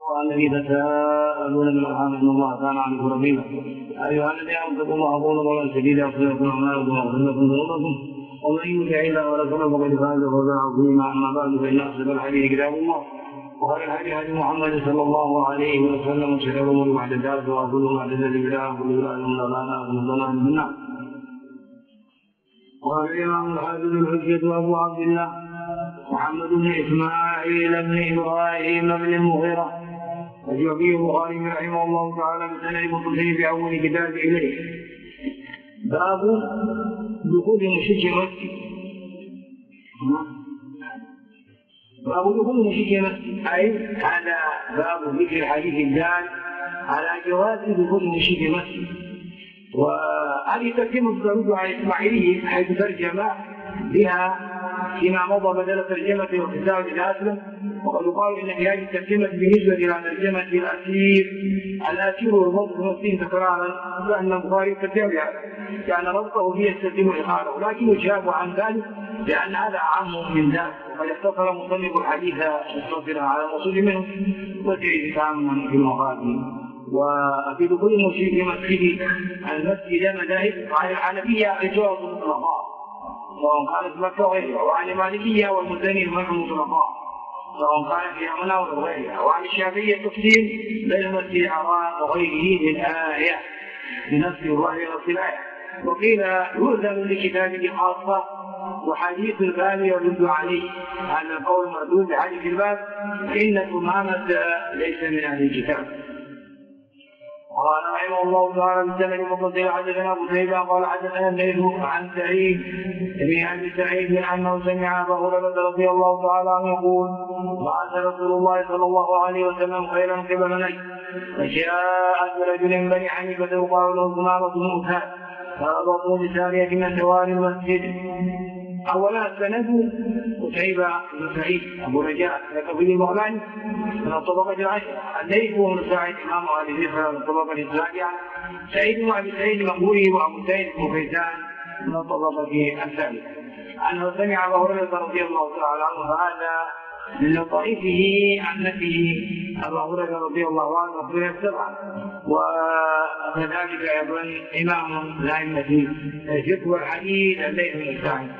الذي تساءلون من الارحام ان الله كان عليكم رقيبا. ايها الذين امنوا اتقوا الله وقولوا قولا سديدا يغفر لكم اعمالكم ويغفر لكم ذنوبكم ومن يطع الله ورسوله فقد فاز فوزا عظيما. اما بعد فان اصدق الحديث كتاب الله وخير الهدي هدي محمد صلى الله عليه وسلم وشر الامور محدثاتها وكل محدثه بدعه وكل بدعه ضلاله وكل ضلاله في النار. قال الامام الحافظ الحجة ابو عبد الله محمد بن اسماعيل بن ابراهيم بن المغيرة الجوفي البخاري رحمه الله تعالى بسند متصل في اول كتاب اليه. باب دخول مشرك المسجد. باب دخول مشرك المسجد اي هذا باب ذكر الحديث الدال على جواز دخول مشرك المسجد. وهذه ترجمة تدل على إسماعيلية حيث ترجم بها فيما مضى بدل ترجمة وكتاب الأسلم. وقد يقال إن في هذه الترجمة بالنسبة إلى ترجمة الأسير والموت المسلم تكرارا لأن البخاري كتب كان ربطه فيه يستلزم إخاره، لكن يجاب عن ذلك لأن هذا أعم من ذلك. وقد اختصر مصنف الحديث مختصرا على المقصود منه وجعل تاما في المقادم. وفي دخول المشرك مسجد المسجد مذاهب عن الحنفية الجواز مطلقا سواء كانت مكة وغيرها، وعن المالكية والمزني المنع مطلقا سواء كان في يمنى وغيرها، وعن الشافعية التقسيم بين المسجد الحرام وغيره للآية بنفس الظاهر ونفس الآية. وقيل يؤذن لكتابه خاصة وحديث الباب يرد عليه أن القول مردود بحديث الباب إن ثمامة ليس من أهل الكتاب. قال رحمه الله تعالى بالسند المتصل حدثنا ابو شيبه قال حدثنا الليث عن سعيد بن ابي سعيد انه سمع ابا هريره رضي الله تعالى عنه يقول بعث رسول الله صلى الله عليه وسلم خيرا قبل نجد فجاءت برجل من بني حنيفه يقال له ثمامه بن اسهل فربطوا بساريه من دوار المسجد. اولا السند قتيبة بن سعيد ابو رجاء كقبيل المغلاني من الطبقه العاشره، الليث بن سعيد امام اهل الهجره من الطبقه السابعه، سعيد بن ابي سعيد المقبوري وابو سعيد بن كيسان من الطبقه الثالثه. انه سمع ابا هريره رضي الله تعالى عنه فهذا من لطائفه عن نفسه ابا هريره رضي الله عنه رضي السبعه. وكذلك ايضا امام الائمه ذكر الحديث الليث بن سعيد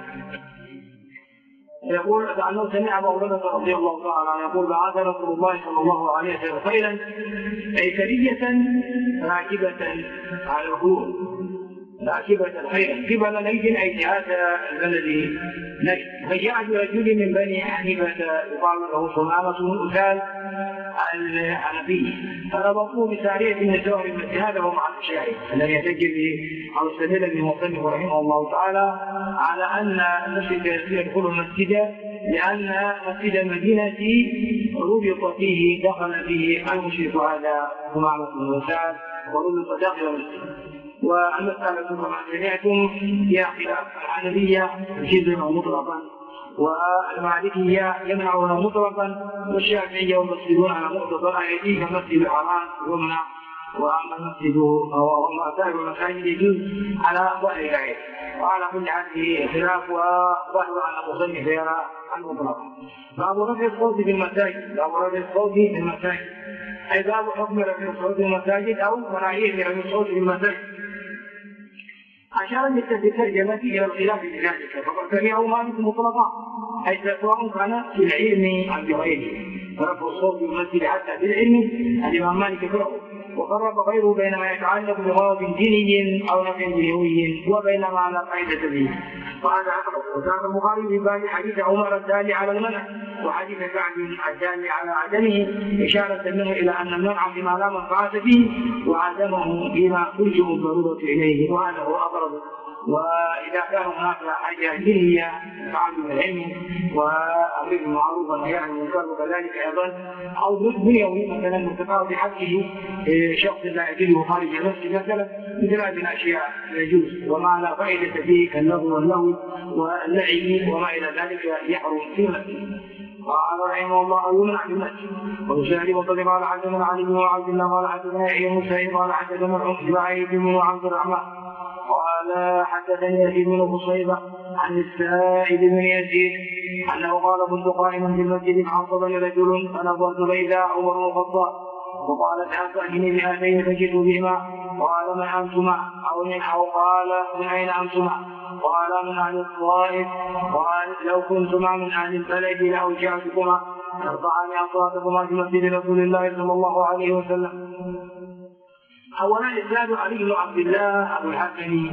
يقول أنه سمع أبا هريرة رضي الله تعالى عنه يقول بعث رسول الله صلى الله عليه وسلم خيلا أي سرية راكبة على الغور راكبة خيلا قبل نجد أي جهات البلد نجد. فجاء برجل من بني حنيفة يقال له ثمامة بن أسهل الحنفي فربطوه بسارية من دوار المسجد. هذا هو معنى الشاهد الذي يحتج به أو استدل به المصنف رحمه الله تعالى على أن المسجد يدخل المسجد لأن مسجد المدينة ربط فيه دخل فيه المشرك هذا ثمامة بن أسهل وربط داخل المسجد. والمسألة كما سمعتم هي خلاف الحنفية يجيزونه مطلقا والمالكية يمنعونه مطلقا والشافعية والمسجدون على مقتضى الآية كمسجد الحرام يمنع وأما المسجد أو سائر المساجد يجوز على ظاهر الآية. وعلى كل هذه خلاف وظاهر أن المصنف يرى المطلق. باب رفع الصوت في المساجد. باب رفع الصوت في المساجد أي باب حكم رفع الصوت في المساجد أو كراهية رفع الصوت في المساجد. أشار بالترجمة إلى الخلاف في ذلك فقد سمعه مالك مطلقا أي سواء كان في العلم أم بغيره. فرفع الصوت في المسجد حتى في العلم الإمام مالك يكرهه. وفرق غيره بين ما يتعلق بغرض ديني أو نفع دنيوي وبين ما لا فائدة به. وهذا أقرب. وكان البخاري في باب حديث عمر الدالي على المنع وحديث سعد الدالي على عدمه إشارة منه إلى أن المنع بما لا منفعة فيه وعدمه بما تلجأ الضرورة إليه وهذا هو أقرب. وإذا كان هناك حاجة دينية تعلم العلم وأمر بالمعروف والنهي عن المنكر وكذلك أيضا أو دنيوي مثلا الانتفاع بحقه شخص لا يجده خارج نفسه مثلا مثل هذه الأشياء يجوز وما لا فائدة فيه كاللغو واللهو واللعب وما إلى ذلك يحرم في المسجد. قال رحمه الله يمنع في المسجد. ويشاهد مطلق قال حدثنا علي بن عبد الله قال حدثنا يحيى بن سعيد قال حدثنا عبد بن عبد الرحمن قال حدثني يزيد بن قصيبة عن السائب بن يزيد أنه قال كنت قائما في المسجد فعصبني رجل فنظرت فإذا عمر بن الخطاب وقال تعطيني بهاتين فجئت بهما قال من أنتما أو قال من أين أنتما قال من أهل الطائف قال لو كنتما من أهل البلد لأوجعتكما ترفعان أصواتكما في مسجد رسول الله صلى الله عليه وسلم. أولا إسناد علي بن عبد الله أبو الحسن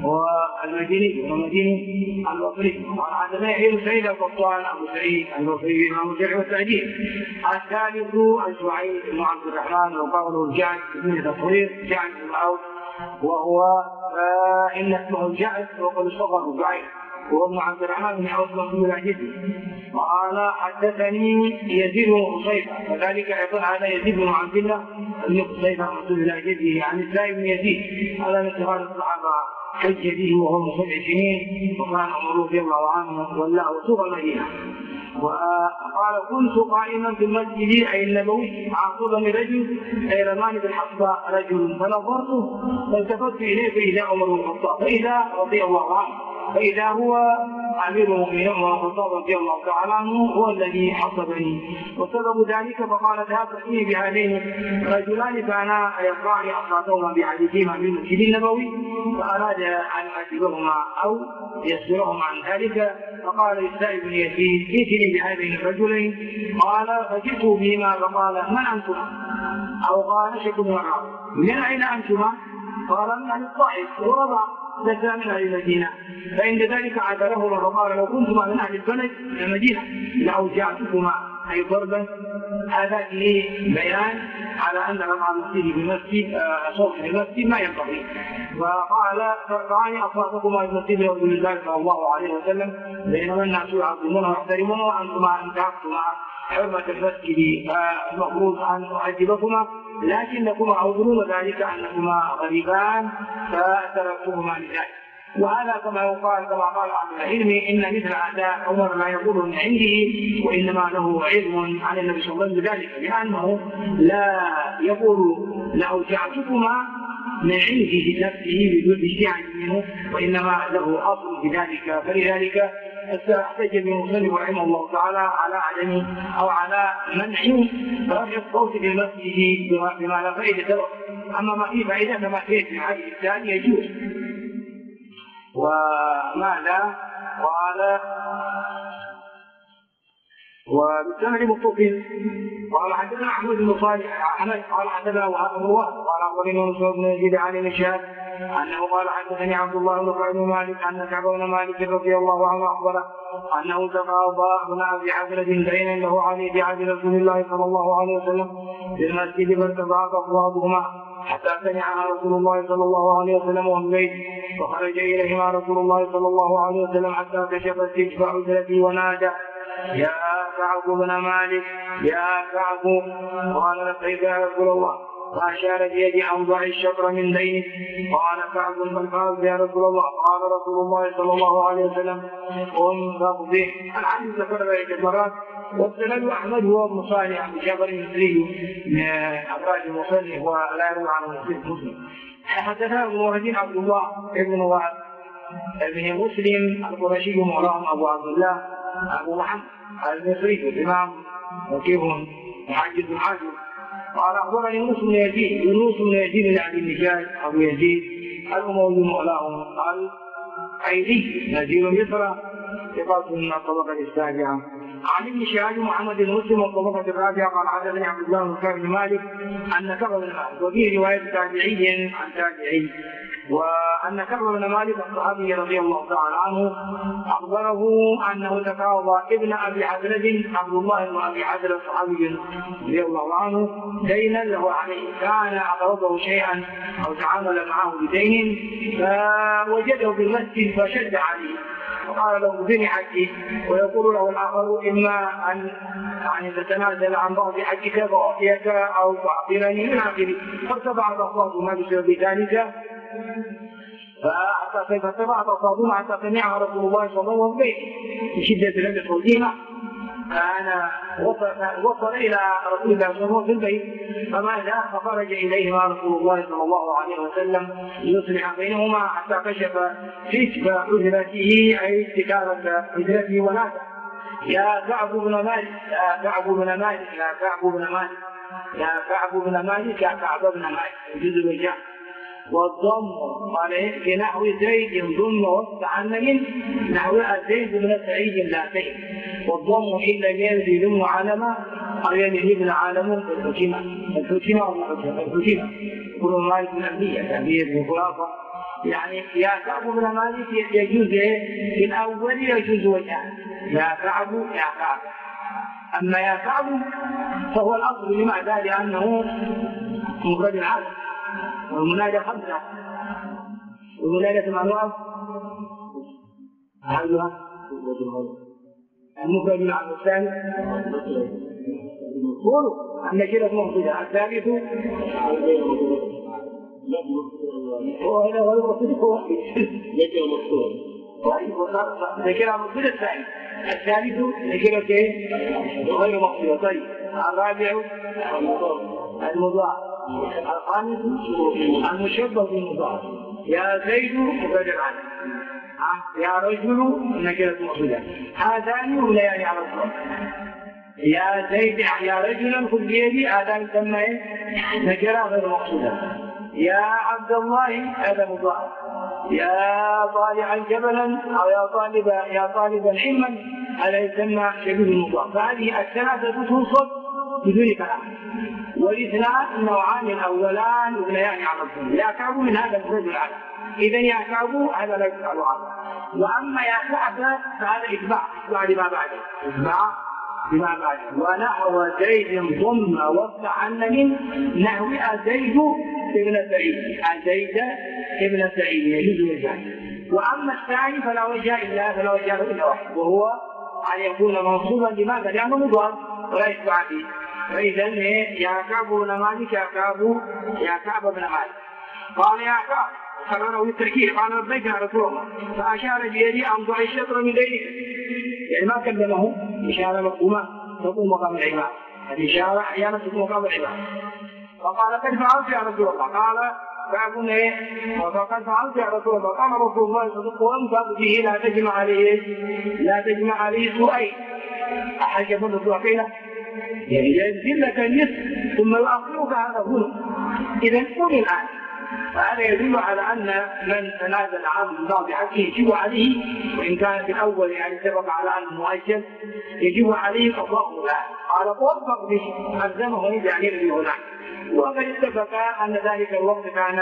والمديني البصري قال حدثنا يحيى بن سعيد القطان أبو سعيد البصري إمام الجرح والتعديل. الثالث الشعيب بن عبد الرحمن وقوله الجعد بن تصوير جعد بن عوف وهو إن اسمه الجعد وقد اشتهر جعيد وهو ابن عبد الرحمن بن عوف بن العجيزي. قال حدثني يزيد بن قصيبة كذلك أيضا هذا يزيد بن عبد الله بن قصيبة بن العجيزي عن السائب بن يزيد هذا من صغار الصحابة حج به وهو 7 سنين وكان عمره رضي الله عنه والله وسوق المدينة. وقال كنت قائما في المسجد أي النبوي عاصبني رجل أي رماني بالحصبة رجل فنظرته فالتفت إليه فإذا عمر بن الخطاب فإذا رضي الله عنه فإذا هو أمير المؤمنين عمر بن الخطاب رضي الله تعالى عنه هو الذي حصبني. وسبب ذلك فقال تأتي بهذين رجلان كانا يقرأني أصواتهما بحديثهما في المسجد النبوي فأراد أن أجيبهما أو يصبرهما عن ذلك فقال للسائب بن يزيد ائتني بهذين الرجلين قال فجئت بهما فقال من أنتما أو قال شك بن عمرو من أين أنتما قال من أهل الطائف ورضى ليس من أهل المدينة فعند ذلك عاتبهما فقال لو كنتما من أهل البلد من المدينة لأوجعتكما أي ضربا. هذا فيه بيان على أن رفع المسجد بمسجد صوت المسجد ما ينبغي. وقال ترفعان أصواتكما في مسجد رسول الله صلى الله عليه وسلم بينما الناس يعظمونه ويحترمونه وأنتما انتهكتما حرمة المسجد المفروض أن أعذبكما لكنكما عذرون ذلك أنكما غريبان فتركتهما لذلك. وهذا كما يقال كما قال أهل العلم إن مثل هذا عمر لا يقول من عنده وإنما له علم عن النبي صلى الله عليه وسلم ذلك لأنه لا يقول لأوجعتكما من عنده بنفسه بدون اجتهاد منه وإنما له أصل في ذلك. فلذلك احتج المصنف رحمه الله تعالى على عدم أو على منع رفع الصوت بالمسجد بما لا فائدة له. أما ما فيه فائدة كما فيه في الحديث الثاني يجوز. وماذا قال وبالسند متصل قال حدثنا احمد بن صالح قال حدثنا وهب بن وهب قال اخبرني مسعود بن يزيد عن الشهاب انه قال حدثني عبد الله بن كعب بن مالك ان كعب بن مالك رضي الله عنه اخبره انه تقاضى ابن ابي عبد دينا له عليه بعهد رسول الله صلى الله عليه وسلم في المسجد فارتفعت اصواتهما حتى سمعها رسول الله صلى الله عليه وسلم وهو الليل فخرج اليهما رسول الله صلى الله عليه وسلم حتى كشف السجف عزلته ونادى يا كعب بن مالك يا كعب قال لبيك يا رسول الله فأشار بيده أن ضع الشطر من دينه قال كعب من قال يا رسول الله قال رسول الله صلى الله عليه وسلم قم فاقضيه. الحديث ذكر ذلك مرات والسند أحمد هو ابن صالح بن جابر المصري من أفراد المصنف ولا يروى عنه مسلم. حدثنا ابن وهب عبد الله ابن وهب ابن مسلم القرشي مولاهم أبو عبد الله أبو محمد المصري الإمام وكيف محدث الحاكم قال أخبرني يونس بن يزيد بن عبد النجاد أبو يزيد الأموي مولاهم قال أيدي نزيل مصر ثقة من الطبقة السابعة. عن ابن شهاب محمد بن مسلم والطبقة الرابعة قال حدثني عبد الله بن كعب بن مالك أن كعب بن مالك وفيه رواية تابعي عن تابعي وأن كعب بن مالك الصحابي رضي الله تعالى عنه أخبره أنه تقاضى ابن أبي حدرد عبد الله بن أبي حدرد الصحابي رضي الله عنه دينا له عليه كان أقرضه شيئا أو تعامل معه بدين فوجده في المسجد فشد عليه وقال له بني حجي ويقول له الآخر إما أن تتنازل عن بعض حجك فأعطيك أو تعطيني من آخره فارتفعت أصواتهما بسبب ذلك فارتفعت أصواتهما حتى سمعها رسول الله صلى الله عليه وسلم بشدة لم صوتهما وصل إلى رسول الله صلى الله عليه وسلم في البيت فماذا؟ فخرج إليهما رسول الله صلى الله عليه وسلم ليصلح بينهما حتى كشف كشف حجرته أي استكارة حجرته ونادى: يا كعب بن مالك، يا كعب بن مالك، يا كعب بن مالك، يا كعب بن مالك، يا كعب بن مالك. جزء الجاء والضم قال بنحو زيد ضم وسط عنن نحو زيد من سعيد لا سيد، والضم إلا ينزل ضم علما أو ينزل عالم الحكمة كل مالك من أبنية تعبير وخلاصة. يعني يا كعب بن مالك يجوز في الأول يجوز وجهان: يا كعب يا كعب. أما يا كعب فهو الأصل. لماذا؟ لأنه مفرد العالم والمنادى 5 والمنادى 8 أحدها المفرد العالم الثاني قولوا النكرة مفردة الثالث وهذا هو المفرد ذكر مفرد الثاني الثالث ذكر غير مقصودة. طيب الرابع المضاعف الخامس المشبه بالمضاعف: يا زيد مفرد العالم، يا رجل نكرة مقصودة. هذان يوليان على الصوت: يا زيد يا رجل خذ بيدي، هذا يسمى نكرة غير مقصودة. يا عبد الله هذا مضاعف. يا طالعا جبلا او يا طالبا علما هذا يسمى شبيه المضاعف. فهذه الثلاثه توصف بدون كلام. والاثنان النوعان الاولان يبنيان على الظن. يا كعب من هذا المفرد العالم، اذا يا كعب هذا لا يفعل عنه. واما يا كعب فهذا اتباع لما بعده، اتباع بما بعده. ونحو زيد ضم وسط عنن نحو زيد ابن سعيد، زيد ابن سعيد يجوز وجهان. واما الثاني فلا وجه الا واحد، وهو ان يكون منصوبا. لماذا؟ لانه مضاف ولا يتبع فيه. فاذا يا كعب بن مالك، يا كعب بن مالك. قال يا كعب قرره بالتركيب، قال لبيك يا رسول الله، فاشار بيدي ان ضع الشطر من دينك، يعني ما كلمه اشاره مفهومه تقوم مقام العباد. الاشاره احيانا تقوم مقام العباد. فقال قد فعلت يا رسول الله. قال فأقول وقد فعلت يا رسول الله. قال رسول الله صلى الله عليه وسلم فأبديه لا تجمع عليه سوءين. أحجب الرسول قيل ينزل لك النصف ثم يؤخرك هذا ظلم. إذا قل الآن. فهذا يدل على أن من تنازل عن بعض حقه يجب عليه، وإن كان في الأول يعني سبق على أنه مؤجل، يجب عليه قضاءه الآن. قال توفق به ألزمه يعني الذي هناك. وقد اتفق أن ذلك الوقت كان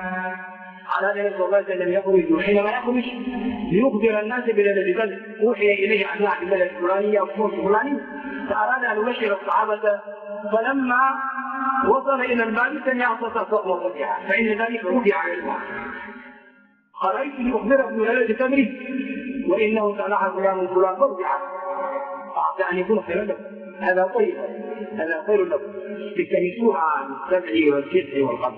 على النبي صلى الله عليه وسلم يخرج، وحينما يخرج ليخبر الناس بالذي قد أوحي إليه عن البلد الفلانية أو الصوت الفلاني، فأراد أن يبشر الصحابة. فلما وصل إلى الباب سمع صوت الصوت مرتفعا، فإن ذلك رفع على الماء. خرجت لأخبرك بلد تمره وإنه سنح فلان فلان مرجعا، أعطى أن يكون خيرا لكم. هذا طيب، هذا خير لكم، تكتنسوها عن السبع والتسع والخمس.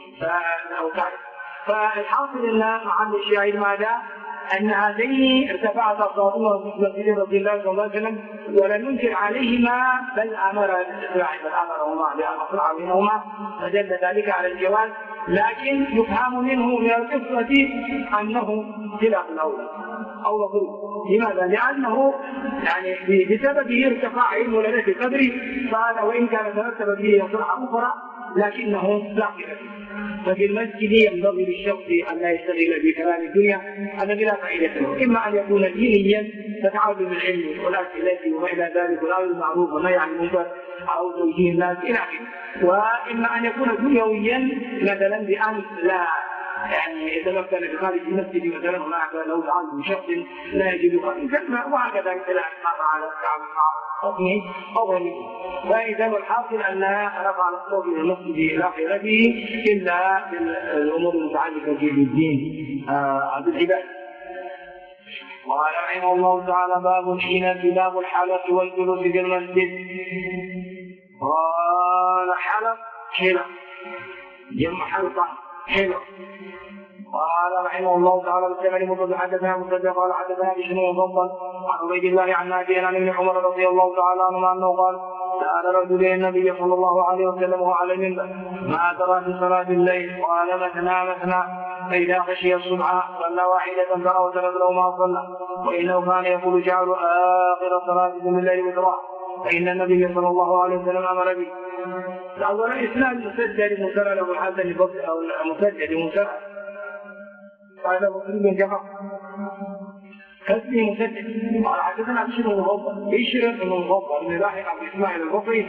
فالحاصل أن محل الشاهد ماذا؟ أن هذين ارتفعت أصواتهما بمسجد رسول الله صلى الله عليه وسلم ولم ينكر عليهما، بل أمرهما بأن أصلح بينهما، فدل ذلك على الجواز. لكن يفهم منه من القصة أنه خلاف الأول أو مفروض. لماذا؟ لأنه يعني بسببه ارتفاع علم لدى قدره، فهذا وإن كان ترتب به مصلحة أخرى لكنه لا خلاف. ففي المسجد ينبغي للشخص أن لا يشتغل بكلام الدنيا الذي لا فائدة له، إما أن يكون دينيا فتعلم العلم والأسئلة وما إلى ذلك والأمر بالمعروف والنهي عن المنكر أو توجيه الناس إلى آخره، وإما أن يكون دنيويا مثلا بأن لا يعني يتمكن بخارج المسجد مثلا هناك لو تعلم شخص لا يجد كلمة وهكذا مثل ما فعل حكمه أو غيره. فإذا الحاصل أنها رفع الصوت إلى المسجد إلى آخره إلا بالأمور المتعلقة بالدين بالعباد. قال رحمه الله تعالى: باب حين باب الحلق والجلوس في المسجد. قال حلق جمع حلقة حلق، قال رحمه الله تعالى بالثمن مضر حدثنا مسدد قال حدثنا بشر مفضل عن عبيد الله عن نافع عن ابن عمر رضي الله تعالى عنهما انه قال سأل رجل النبي صلى الله عليه وسلم وعلى المنبر ما ترى في صلاة الليل؟ قال مثنى فإذا خشي الصبح صلى واحدة فأوترت له ما صلى وإنه كان يقول جعل آخر صلاتكم بالليل وتراه فإن النبي صلى الله عليه وسلم أمر به. أولا إسناد مسدد مسرى له الحسن البصري أو مسدد مسرى هذا مسلم جمع كسبه مسدد قال حدثنا بشر بن المفضل بن لاحق عن إسماعيل البصري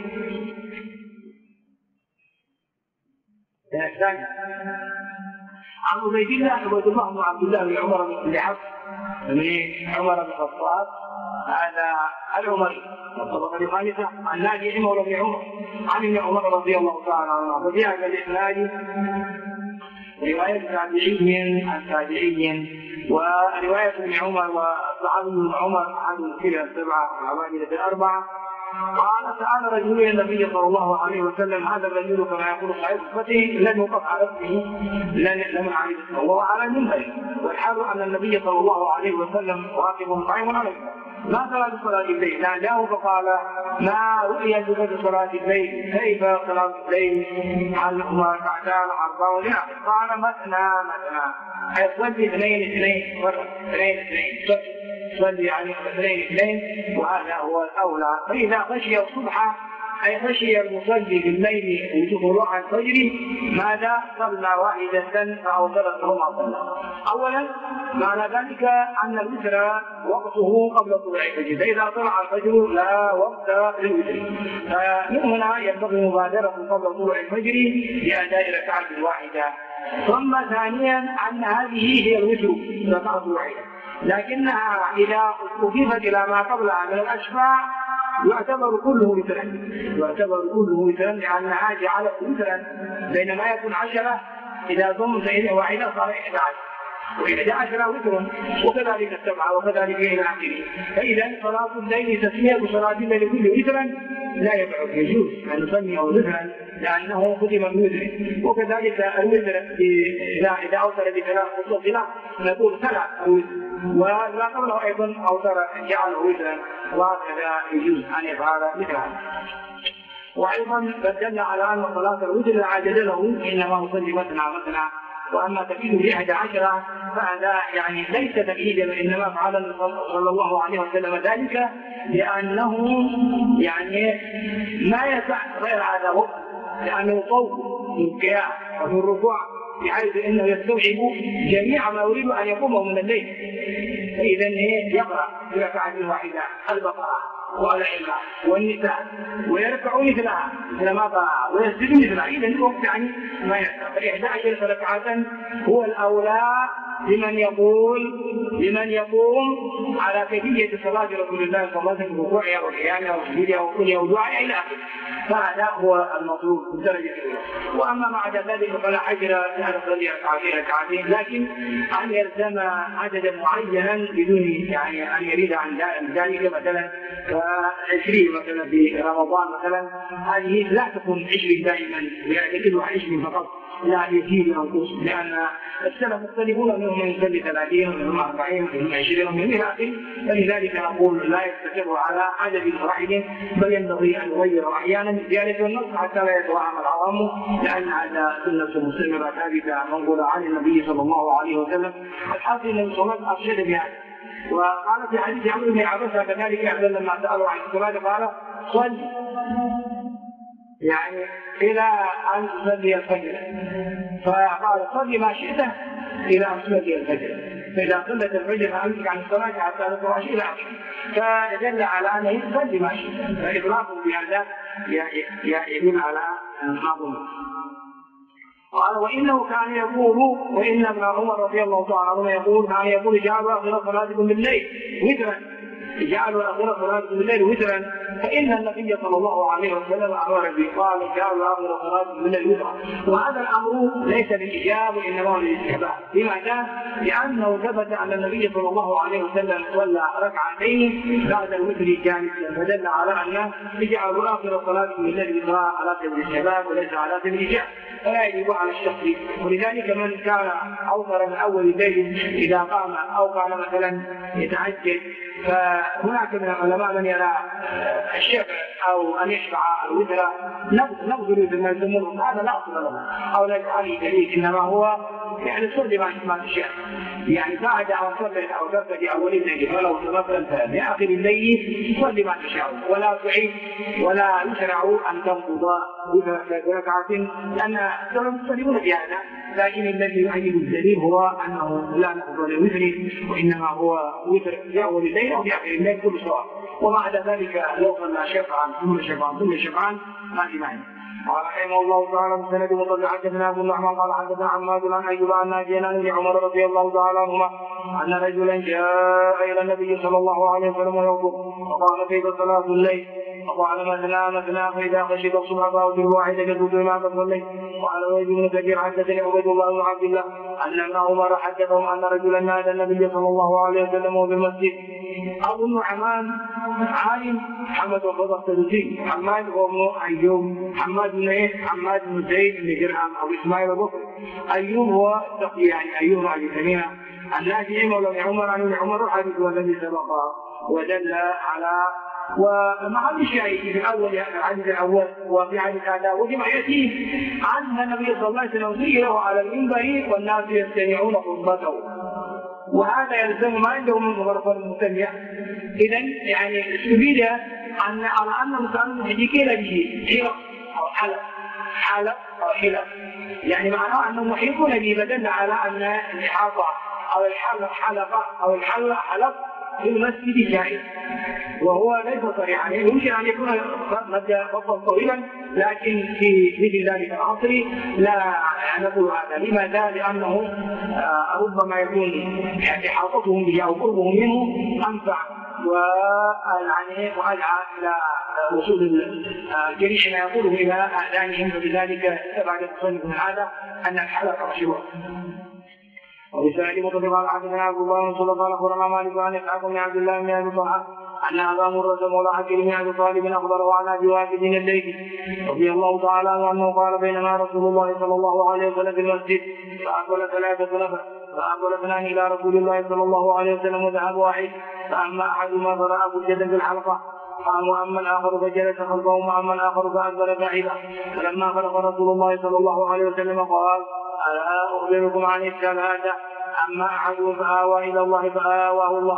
الثاني عن عبيد الله بن عبد الله بن عمر بن حفص بن عمر بن الخطاب هذا العمري والطبقة الخامسة عن نافع مولى بن عمر عن ابن عمر رضي الله تعالى عنه. وفي هذا الإسناد رواية تابعي عن تابعي ورواية ابن عمر والصحابي ابن عمر عن كلا السبعة والعبادلة الأربعة. قال سأل رجل النبي صلى الله عليه وسلم هذا الرجل كما يقول صاحب صفته لم يوقف على اسمه لم يعرف اسمه وهو على المنبر والحال أن النبي صلى الله عليه وسلم واقف قائم عليه ما ترى بصلاة الليل؟ ناداه فقال ما رؤيت في صلاة الليل؟ كيف صلاة الليل؟ هل هما ركعتان أربع؟ قال مثنى أي صلي اثنين صلي يعني اثنين وهذا هو الأولى. فإذا خشي الصبح أي خشي المصلي بالليل وطلوع الفجر ماذا؟ صلى واحدة فأوترت له ما صلى. أولا معنى ذلك أن الوتر وقته قبل طلوع الفجر فإذا طلع الفجر لا وقت للوتر فمن هنا ينبغي مبادرة قبل طلوع الفجر لأداء ركعة واحدة. ثم ثانيا أن هذه هي الوتر ركعة واحدة لكنها إذا أضيفت إلى ما قبلها من الأشفاع يعتبر كله وترا لأنها جعلت وترا بينما يكون 10 إذا ضمت إلى واحدة صار 11 و11 وتر وكذلك 7 وكذلك إلى آخره. فإذا صلاة الليل تسمية صلاة الليل كله وترا لا يبعد يجوز أن نسميه وترا لأنه ختم الوتر. وكذلك الوتر إذا أوتر بثلاث خصوص نقول 3 الوتر ولا قبله أيضا أوتر جعله وترا وهكذا يجوز أن يفعل مثل هذا. وأيضا دل على أن صلاة الوتر لا عدد له إنما يصلي مثنى وأما تقييد ب11 فهذا يعني ليس تقييدا إنما فعل صلى الله عليه وسلم ذلك لأنه يعني ما يسع غير هذا وقت لأنه طول من القيام وفي الركوع بحيث انه يستوعب جميع ما يريد ان يقومه من الليل. فاذا يقرا بركعه واحده البقره والعمران والنساء ويركع مثلها مثل ما قرأ ويسجد مثلها. اذا الوقت يعني ما يسع. ف11 ركعه هو الاولى لمن يقوم على كيفيه صلاه رسول الله صلى الله عليه وسلم بركوعها وقيامها وسجودها وقولها ودعائها الى اخره. فهذا هو المطلوب بالدرجه الاولى. واما بعد ذلك فلا حجر ان يصلي ركعتين لكن ان يلزم عددا معينا بدون يعني ان يريد عن ذلك مثلا 20 مثلا في رمضان مثلا هذه لا تكون 20 دائما يعني كلها 20 فقط لا يزيد او ينقص لان السلف مختلفون منهم من يصلي 30 ومنهم 40 ومنهم 20 ومنهم الى اخره. فلذلك نقول لا يستقر على عدد واحد بل ينبغي ان يغير احيانا زياده النص حتى لا يتوهم العوام لان هذا سنه مستمره ثابته منقوله عن النبي صلى الله عليه وسلم. الحاصل ان الصلاه ارشد بهذا. وقال في حديث عمرو بن عباسة كذلك لما سألوا عن الصلاة قال صل يعني إلى أن تصلي الفجر فقال صل ما شئت إلى أن تصلي الفجر فإذا صلت الفجر فأمسك عن الصلاة حتى تطلع إلى آخره. فدل على أنه صلي ما شئت فإطلاقه بهذا يدل على الماضي. قال وإنه كان يقول وإن ابن عمر رضي الله تعالى عنه يقول كان يقول جعلوا آخر صلاتكم بالليل وترا فإن النبي صلى الله عليه وسلم أمر بإقامة آخر صلاة من الوتر، وهذا الأمر ليس للإجابة وإنما للاستحباب. لماذا؟ لأنه ثبت أن النبي صلى الله عليه وسلم صلى ركعتين بعد الوتر جالسا، فدل على أن يجعل آخر صلاة من الوتر على سبيل الاستحباب وليس على سبيل الإجابة، فلا يجب على الشخص. ولذلك من كان أوتر من أول الليل إذا قام أو كان مثلا يتعجل، فهناك من العلماء من يرى الشفع أو أن يشفع الوتر نبذل بما يسمونه، هذا لا أصل له أو لا يفعله دليل، إنما هو يعني صلي ما تشاء، يعني بعد أن صليت أو تبت أول الليل ولو مثلا في آخر الليل صلي ما تشاء، ولا تعيد ولا يشرع أن تنقض بركعة، لأن تسلمون في هذا. لكن الذي يؤيد الدليل هو أنه لا نقض للوتر، وإنما هو وتر في أول الليل أو في آخر الليل كل سواء، وبعد ذلك لو صلى شفعا ثم شفعا ما في معنى. قال رحمه الله تعالى بسند مطلع حدثنا ابو النعمان قال حدثنا حماد عن ايوب عن نافع عن ابن عمر رضي الله تعالى عنهما ان رجلا جاء الى النبي صلى الله عليه وسلم يخطب فقال كيف صلاه الليل؟ فقال مثنى فاذا خشيت الصبح فاوتر واحده جدود ما تصلي. وعن وليد بن كثير حدثني عبيد الله بن عبد الله ان ابن عمر حدثهم ان رجلا نادى النبي صلى الله عليه وسلم وهو في المسجد. ابو النعمان عالم محمد وفضل السدوسي، حماد هو ابن ايوب، حماد بن زيد بن درهم او اسماعيل البصري، ايوب هو التقي يعني ايوب ابي تميمه النافع مولى ابن عمر عن ابن عمر الحديث الذي سبق ودل على ومع الشيء في الاول الحديث الاول وفي حديث هذا وجمع ياتي عن النبي صلى الله عليه وسلم له على المنبر والناس يستمعون خطبته، وهذا يلزم ما عندهم من غرفه المستمع. اذا يعني استفيد على انهم كانوا يحكي به حلق او حلق او حلق، يعني معناه انهم محيطون به، فدل على ان الاحاطه او الحلقه او حلق في المسجد جائز، وهو ليس صريحا، يعني يمكن ان يكون مدى فصل طويلا، لكن في مثل ذلك العصر لا نقول هذا. لماذا؟ لانه ربما يكون احاطتهم به او قربهم منه انفع وأدعى إلى وصول جميع ما يقوله إلى أعلانهم، فبذلك بعد التصنف من هذا أن الحلقة مشروع. وبسائل مطلق قال حدثنا عبد الله بن صلى قال اخبرنا مالك عن اسحاق بن عبد الله بن ابي طلحه ان ابا مرة مولى حكيم بن ابي طالب اخبره عن ابي واكد الليثي رضي الله تعالى عنه انه قال بينما رسول الله صلى الله عليه وسلم في المسجد فاقبل ثلاثه نفر فاقبل اثنان الى رسول الله صلى الله عليه وسلم وذهب واحد، فاما احدهما فراى فجدا في الحلقه قام، واما الاخر فجلس خلفه، واما الاخر فاقبل بعيدا. فلما فرغ رسول الله صلى الله عليه وسلم قال ألا أخبركم عن الشهادة؟ أما أحدهم فآوى إلى الله فآواه الله،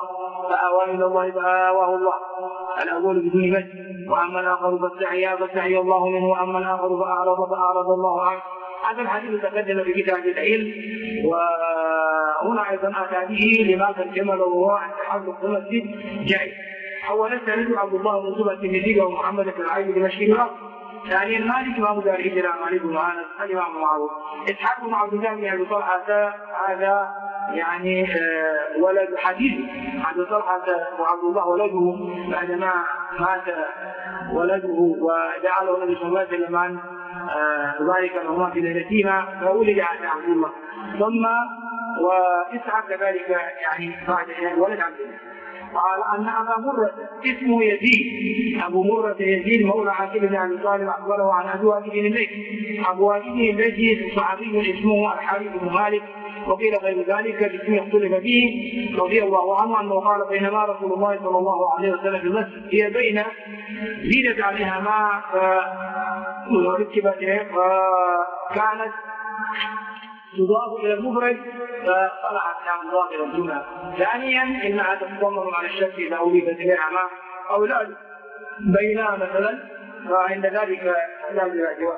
الأول بدون مجد، وأما الآخر فاستحيا الله منه، وأما الآخر فأعرض الله عنه. هذا الحديث تقدم في كتاب العلم، وهنا أيضا أتى به لما ترجمه وهو التحدث في المسجد جائز. أولا سند عبد الله بن سبع الترمذي ومحمد بن العيد دمشقي، ثانيا مالك امام دار الهجره مالك بن انس الامام معروف. اسحاق بن عبد الله بن ابي طلحه هذا يعني ولد حديث عبد طلحه وعبد الله ولده بعدما مات ولده وجعله النبي صلى الله عليه وسلم عن ذلك الامه اليتيمه فولد عبد الله، ثم واسحاق كذلك يعني بعد ولد عبد الله. قال أن أبا مرة اسمه يزيد، أبو مرة يزيد مولى حكيم بن أبي طالب أخبره عن أبي واكد الليثي. أبو واكد الليثي صحابي اسمه الحارث بن مالك، وقيل غير ذلك باسم اختلف فيه رضي الله عنه أنه قال بينما رسول الله صلى الله عليه وسلم في المسجد هي بين زيدت عليها ما وركبت فكانت تضاف الى المفرد فطلعت نعم مضاف الى الجمله. ثانيا انها تتضمن على الشك اذا اضيفت اليها ما او لا بينها مثلا، فعند ذلك لا جواز.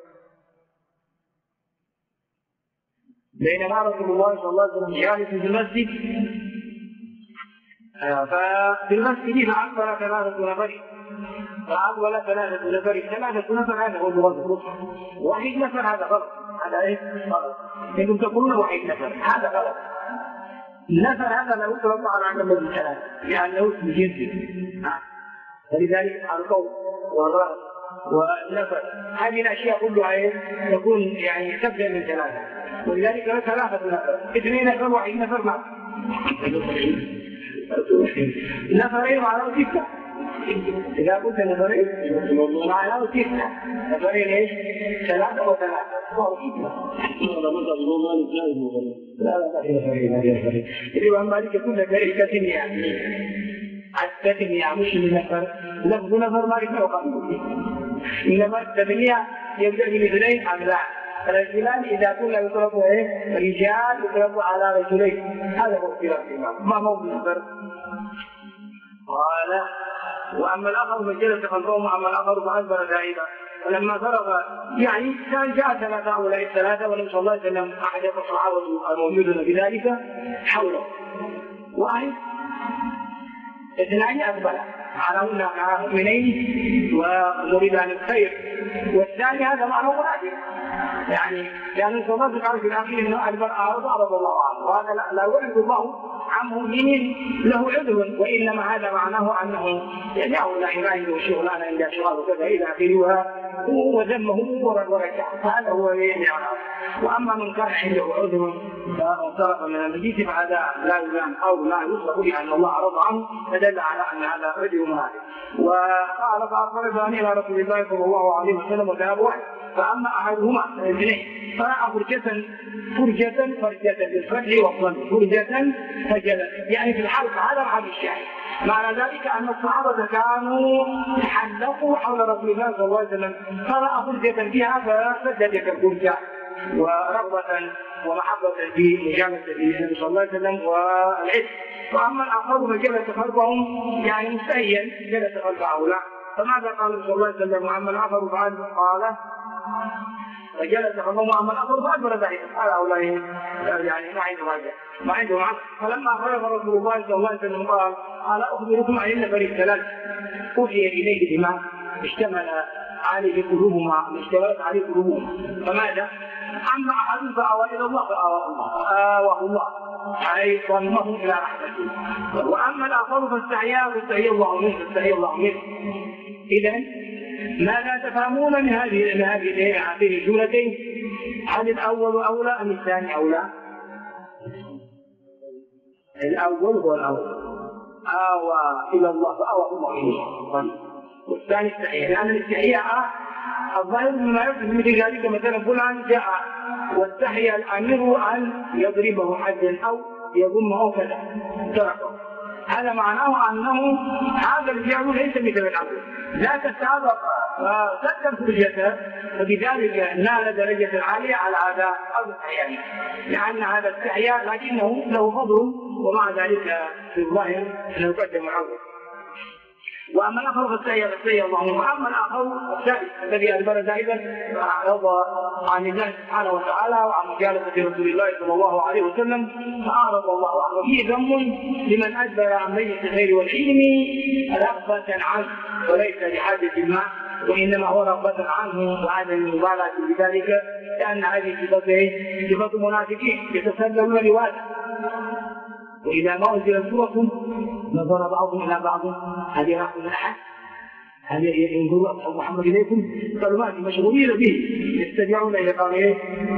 بينما رسول الله صلى الله عليه وسلم جالس في المسجد ففي المسجد فأقبل ثلاثة نفر هذا هو الغرض، واحد نفر هذا غلط، هذا ايه غلط، انتم تقولون واحد نفر هذا غلط. النفر هذا لا يطلق على عدم الثلاثة لأنه اسم جنسي، فلذلك القول والرأس والنفر هذه الأشياء كلها تكون يعني تبدأ من ثلاثة، ولذلك ثلاثة نفر، اثنين نفر واحد نفر معه نفرين معناه ستة. إذا قلت نفرين معناه ستة، نفرين إيش؟ ثلاثة وثلاثة صاروا ستة. لا نفرين. الإمام مالك يقول لك التثنية، التثنية مش النفر، لفظ نفر ما يفهم، إنما التثنية يبدأ بالاثنين أم لا؟ الرجلان إذا كنا يطلق رجال يطلق على رجلين، هذا هو اختلاف الإمام. ما هو النفر؟ قال وأما الآخر فجلس خلفهم وأما الآخر فأدبر ذاهبا، فلما فرغ يعني كان جاء ثلاثة هؤلاء الثلاثة والنبي صلى الله عليه وسلم أحد الصحابة الموجودون بذلك حوله، واحد اثنان أقبل على مؤمنين ومريدان الخير، والثاني هذا معنى منافق، يعني لأن الصلاة قال في الأخير أنه أدبر أعرض الله عنه، وهذا لا يعرض الله عن مؤمن له عذر، وإنما هذا معناه أنه يدعو لا إله وشغلانه عند أشغال وكذا إلى آخره وذمه ورجع، فهذا هو يعني. وأما من كان عنده عذر فانصرف من المجيء فهذا لا يلام أو لا يصرف بأن الله عرض عنه، فدل على أن هذا عذر منافق. وقال فأرسلني إلى رسول الله صلى الله عليه وسلم وذهب واحد، فأما أحدهما الاثنين فرأى فرجة بالفتح والضم، فرجة فجلس، يعني في الحلقة، هذا محل الشاهد. معنى ذلك أن الصحابة كانوا تحلقوا حول رسول الله صلى الله عليه وسلم، فرأى فرجة فيها فسجد الفرجة، ورغبة ومحبة في مجالسة النبي صلى الله عليه وسلم والعلم. وأما الآخر فجلس خلفهم يعني مستهيا، جلس خلف هؤلاء، فماذا قال صلى الله عليه وسلم؟ وأما الآخر قال فجلس خلفهم وأما الآخر فأدبر ذلك، قال هؤلاء يعني ما عندهم عقل. فلما فرغ رسول الله صلى الله عليه وسلم قال ألا أخبركم عن النفر الثلاث أوحي إليه بما اشتمل عليه قلوبهما، اشتملت عليه قلوبهما، فماذا؟ أما أحد فأوى إلى الله فآواه الله، أي ضمه إلى رحمته. وأما الآخر فاستحيا الله منه. إذن ماذا تفهمون من هذه الجملتين؟ هل الأول أولى أم الثاني أولى؟ الأول هو الأول، آوى إلى الله فآواه الله إليه، والثاني استحيا، لأن الاستحياء الظاهر مما يفهم مثل ذلك، مثلا فلان جاء واستحيا الأمير أن يضربه حدا أو يضمه كذا تركه، هذا معناه أنه هذا الفعل ليس مثل الأمر، لا تستعرض سد فرجته، فبذلك نال درجة عالية على هذا الاستحياء، لأن هذا الاستحياء لكنه له فضل، ومع ذلك في الظاهر أنه يقدم العذر. وأما الآخر فاستحيا الله منه. وأما الآخر الثالث الذي أدبر ذاهبا فأعرض عن الله سبحانه وتعالى وعن مجالسة رسول الله صلى الله عليه وسلم، فأعرض الله عنه. فيه ذم لمن أدبر عن مجلس الخير والعلم رغبة عنه وليس لحاجة الماء، وإنما هو رغبة عنه وعدم المبالاة بذلك، لأن هذه صفة منافقين يتسللون لواجه، وإذا ما أنزلت سورة نظر بعضهم إلى بعض هل يراكم من أحد؟ هل ينظر أصحاب محمد إليكم؟ قالوا ما في، مشغولين به، يستمعون إلى قوله.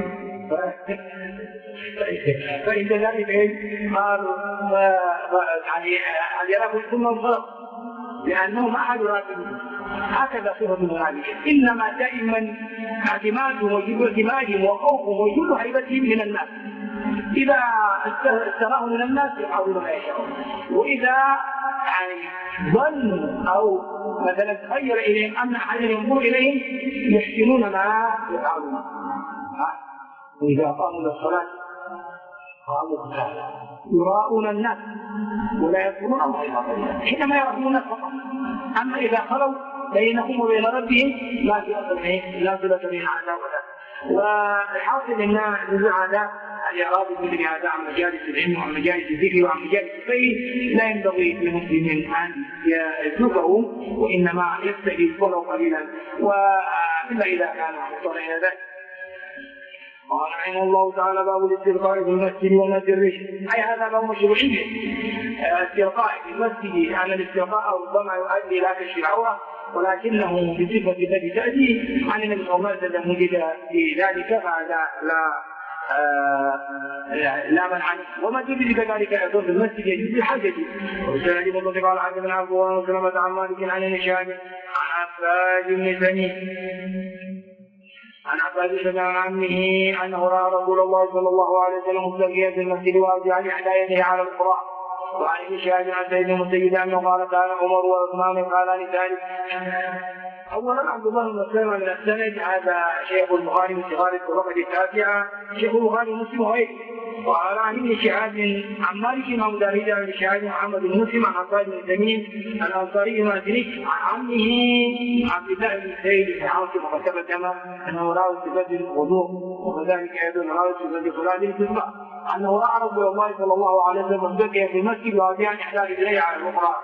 فإن ذلك قالوا يعني هل يراكم ثم انصرف، لأنهم أحد راكبهم. هكذا صفة المنافقين، إنما دائما اعتمادهم وخوفهم وجود هيبتهم من الناس، إذا استراه من الناس يحاولون ما يشاءون، وإذا يعني ظن أو مثلا تخيل إليهم أن أحد ينظر إليهم يحسنون ما يفعلون. وإذا قاموا للصلاة قاموا كسالى يراءون الناس ولا يذكرون الله حينما يراءون الناس فقط. أما إذا خلوا بينهم وبين ربهم لا صلة بين هذا وذاك. والحاصل أن هذا الإعراض مثل هذا عن مجالس العلم وعن مجالس الذكر وعن مجالس الخير لا ينبغي للمسلم أن يتركه، وإنما يستجيب ولو قليلا، وإلا إذا كان مضطرا إلى ذلك. قال رحمه الله تعالى: باب الاسترقاء في المسجد ومد الرجل، أي هذا باب مشروعية الاسترقاء في المسجد، لأن الاسترقاء ربما يؤدي إلى كشف العورة، ولكنه بصفة التي تأتي عن النبي صلى الله عليه وسلم وجد في ذلك، فهذا لا منع عنه. وما تدري كذلك أيضا في المسجد يجوز الحاجة. وسأل ابن مطلق قال: حدثنا أبو وسلمة عن مالك عن هشام عن عباد بن تميم عن عباد بن عمه أنه رأى رسول الله صلى الله عليه وسلم مستلقيا في المسجد وأرجع إحدى يديه على الأخرى. وعن ابن شهاب عن سيد المسيب أنه قال: كان عمر وعثمان قالان ذلك. أولا عبد الله بن مسلم من السند، هذا شيخ البخاري من صغار الطبقة التاسعة، شيخ البخاري مسلم وغيره. وقال عن ابن شهاب عن مالك إمام داود عن ابن شهاب محمد بن مسلم عن عباد بن تميم الأنصاري المازني عن عمه عبد الله بن زيد بن عاصم، وقد ثبت أنه رأى صفات الوضوء، وكذلك أيضا رأى صفات صلاة الاستسقاء، أنه رأى رسول الله صلى الله عليه وسلم مستلقيا في المسجد وأرجع إحدى رجليه على الأخرى،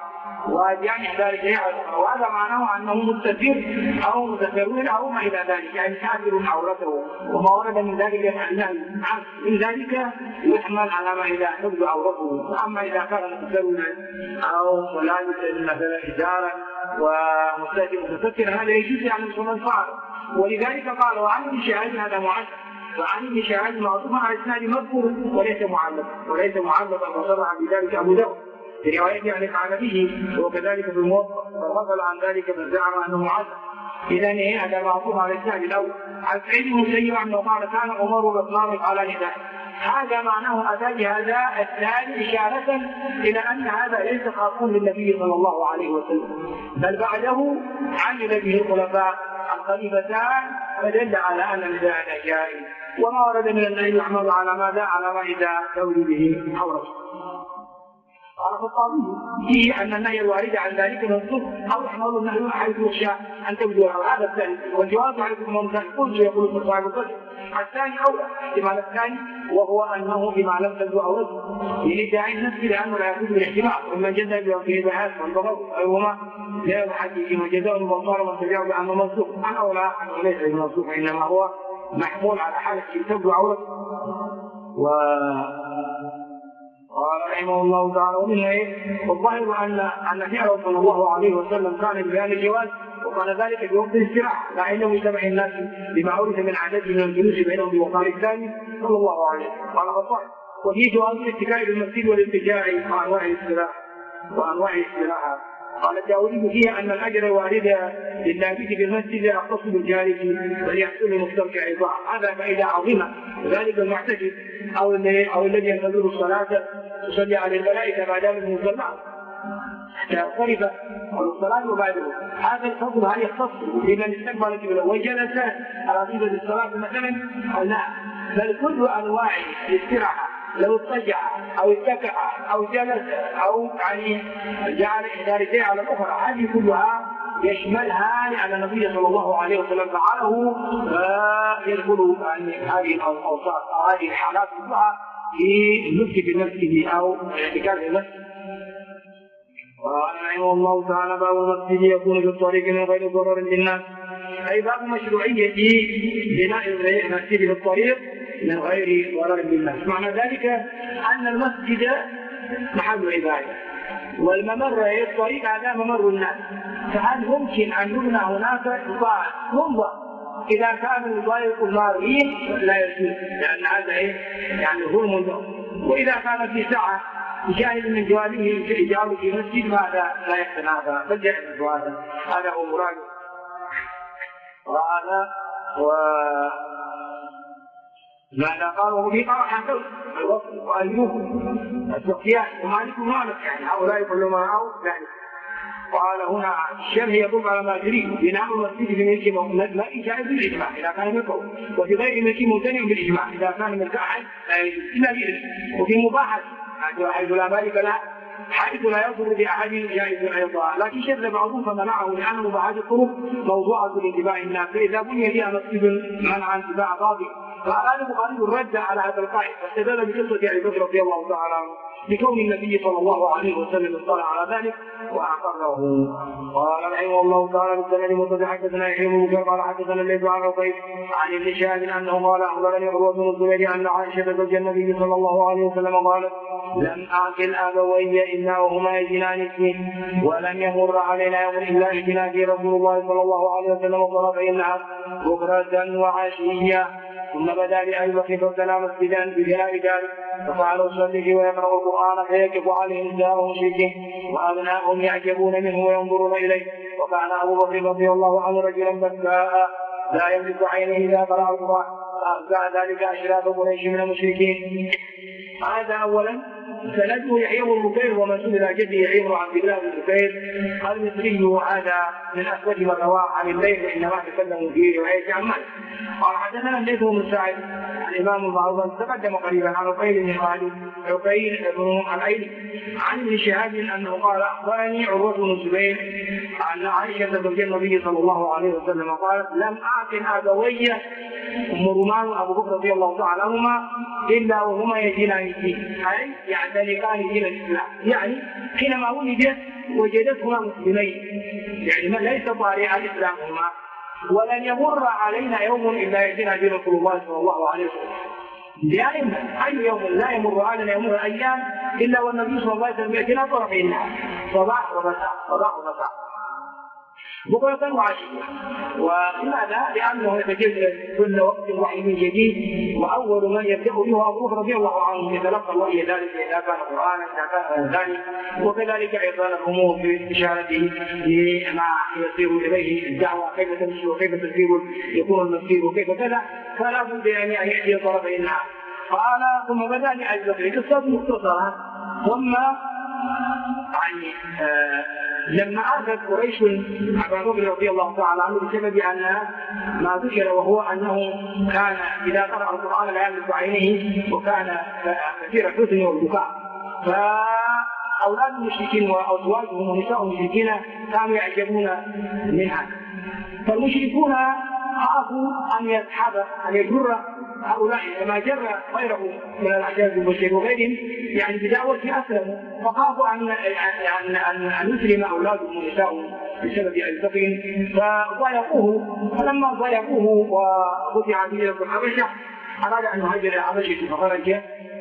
وهذا معناه أنه مستتر أو متسرر أو ما إلى ذلك، يعني كافر عورته، وما ورد من ذلك من ذلك يحمل على ما إذا تبدو عورته. أما إذا كان متسررا أو لابسا مثلا إزارا ومستتر هذا يجوز يعني من فعل. ولذلك قال: وعن ابن شهاب هذا معلق، وعن ابن شهاب معطوف على إسناد مذكور وليس معلقا، وصرح بذلك أبو داود في روايته عن العنبي، وكذلك في الموطأ، فغفل عن ذلك من زعم انه معلق. اذا هذا معطوف على الاسناد الاول. عن سعيد بن المسيب انه قال: كان عمر وعثمان قالان ذلك. هذا معناه اتى بهذا الثاني اشاره الى ان هذا ليس خاصا بالنبي صلى الله عليه وسلم، بل بعده عمل به الخلفاء الخليفتان، فدل على ان ذلك جائز. وما ورد من النهي يحمل على ماذا؟ على ما اذا تولي به حورته. قال الخطابي فيه ان النهي الوارد عن ذلك منصوص، او يحمل النهي حيث يخشى ان تبدو هذا الثاني، والجواب على المنكر قلت يقول في صاحب القدر. الثاني او الاحتمال الثاني وهو انه بما لم تبدو عورته لنداعي النفس، لانه لا يجوز الاحتمال، ومن جزى بوجه بحث والبغض ايهما لا يحدث وجزاء المبطل ومن تبعه بانه منصوص. انا ولا انه ليس بمنصوص، انما هو محمول على حاله تبدو عورته. قال رحمه الله تعالى: ومنها والظاهر ان فعله صلى الله عليه وسلم كان ببيان الجواز، وقال ذلك بوقت الاستراحه، مع انه يتبع الناس بما عرف من عدده من الجلوس بينهم بوقار الثاني صلى الله عليه وسلم. قال الخطابي: وفي جواز الاتكاء بالمسجد والاتجاع وانواع الاستراحه. قال الداودي فيها ان الاجر الوارد للنابت بالمسجد يختص بالجالس وليحصل للمسترجع ايضا. هذا فائده عظيمه. ذلك المعتكف او الذي ينتظر الصلاه يصلي على الملائكه بعد المصلى حتى ينصرف الصلاه وبعده. هذا الفضل هل يختص بمن استقبل القبله وجلس على صفه الصلاه مثلا او لا؟ بل كل انواع الاستراحه، لو اضطجع او اتكأ او جلس او يعني جعل احدى رجليه على الاخرى، هذه كلها يشملها لان النبي صلى الله عليه وسلم فعله، فيدخل يعني هذه الاوصاف او هذه الحالات كلها في المسجد بنفسه او الاعتكاف بالمسجد. قال رحمه الله تعالى: باب المسجد يكون في الطريق من غير ضرر للناس، اي باب مشروعيه بناء المسجد في الطريق من غير ضرر للناس. معنى ذلك ان المسجد محل عباده، والممر الطريق هذا ممر الناس، فهل ممكن ان يبنى هناك قطاع منظر اذا كان يضايق المارين؟ لا يجوز، لان هذا يعني ظلم له. واذا كان في سعه جاهز من جوانبه في اجابه في مسجد، ماذا لا يتنافى، بل جائز هذا هو مراده. وهذا ماذا قالوا به؟ قال حسن الوصل وايوب السفيان ومالك مالك، يعني هؤلاء كلهم او ذلك. قال هنا الشرح يدل على ما تريد بناء المسجد في ملك ماء جائز بالاجماع اذا كان ملكه، وفي غير ملك ممتنع بالاجماع اذا كان ملك احد لا يجوز الا باذنه، وفي مباحه حيث لا مالك له حيث لا يضر باحد جائز ايضا. لكن شذ بعضهم فمنعه لان مباحات الطرق موضوعه لاتباع الناس، فاذا بني فيها مسجد منع اتباع باطل فأراد البخاري الرد على هذا القائل فاستدل بقصة أبي بكر رضي الله تعالى عنه بكون النبي صلى الله عليه وسلم اطلع على ذلك وأقره. قال رحمه الله تعالى بالسند المتصل حدثنا يحيى بن بكر قال حدثنا الليث عن عقيل عن ابن شهاب أنه قال أخبرني عروة بن الزبير أن عائشة زوج النبي صلى الله عليه وسلم قالت لم أعقل أبوي إلا وهما يجنان اسمي ولم يمر علينا يوم إلا يجنا في رسول الله صلى الله عليه وسلم طرفي النهار بكرة وعشية ثم بدا لأبي بكر فابتنى مسجدا ببناء ذلك ففعل أصليه ويقرأ القرآن فيكف عليه نساء مشركين وأبناؤهم يعجبون منه وينظرون إليه. وكان أبو بكر رضي الله عنه رجلا بكاء لا يملك عينه إذا قرأ القرآن فأبكى ذلك أشراف قريش من المشركين. هذا أولا. سنده يحيى بن بكير ومنسوب إلى جده يحيى بن عبد الله بن بكير المصري هذا من أسود من رواه عن الليل وإنما تكلموا فيه رواية عن مالك. قال حدثنا الليث بن سعد الإمام المعروف تقدم قريبا عن عقيل بن خالد عقيل بن العيني عن ابن شهاب أنه قال أخبرني عروة بن الزبير أن عائشة زوج النبي صلى الله عليه وسلم قالت لم أعقل أبوي أم رومان وأبو بكر رضي الله تعالى عنهما إلا وهما يدينان الدين أي يعتنقان دين الإسلام يعني حينما ولدت وجدتهما مسلمين يعني من ليس طارئا إسلامهما ولن يمر علينا يوم إلا يأتينا دين رسول الله صلى الله عليه وسلم. دائما أي يوم لا يمر علينا يمر الأيام إلا والنبي صلى الله عليه وسلم يأتينا طرفي النهار صباح ومساء بكرة وعشية. ولماذا؟ لأنه يتجدد كل وقت وحي جديد وأول من يبدأ به أبو بكر رضي الله عنه يتلقى الوحي ذلك إذا كان قرآنا إذا كان ذلك وكذلك أيضا الأمور في إشارته لما يصير إليه الدعوة كيف تمشي وكيف تسير يكون المسير وكيف كذا فلا بد أن يأتي طرفي النهار. قال ثم بدأ لأبي بكر قصة مختصرة ثم يعني لما عادت قريش أبا بكر رضي الله تعالى عنه بسبب أن ما ذكر وهو أنه كان إذا قرأ القرآن لا يملك عينيه وكان كثير الحزن والبكاء فأولاد المشركين وأزواجهم ونساء المشركين كانوا يعجبون منها فالمشركون خافوا أن يسحب أن يجر هؤلاء كما جر غيره من الأحزاب المشركين وغيرهم يعني بدعوة أسلموا فخافوا أن يسلم أولادهم ونساءهم بسبب أبي بكر فضايقوه فلما ضايقوه وقطع به الحبشة أراد أن يهاجر إلى الحبشة فخرج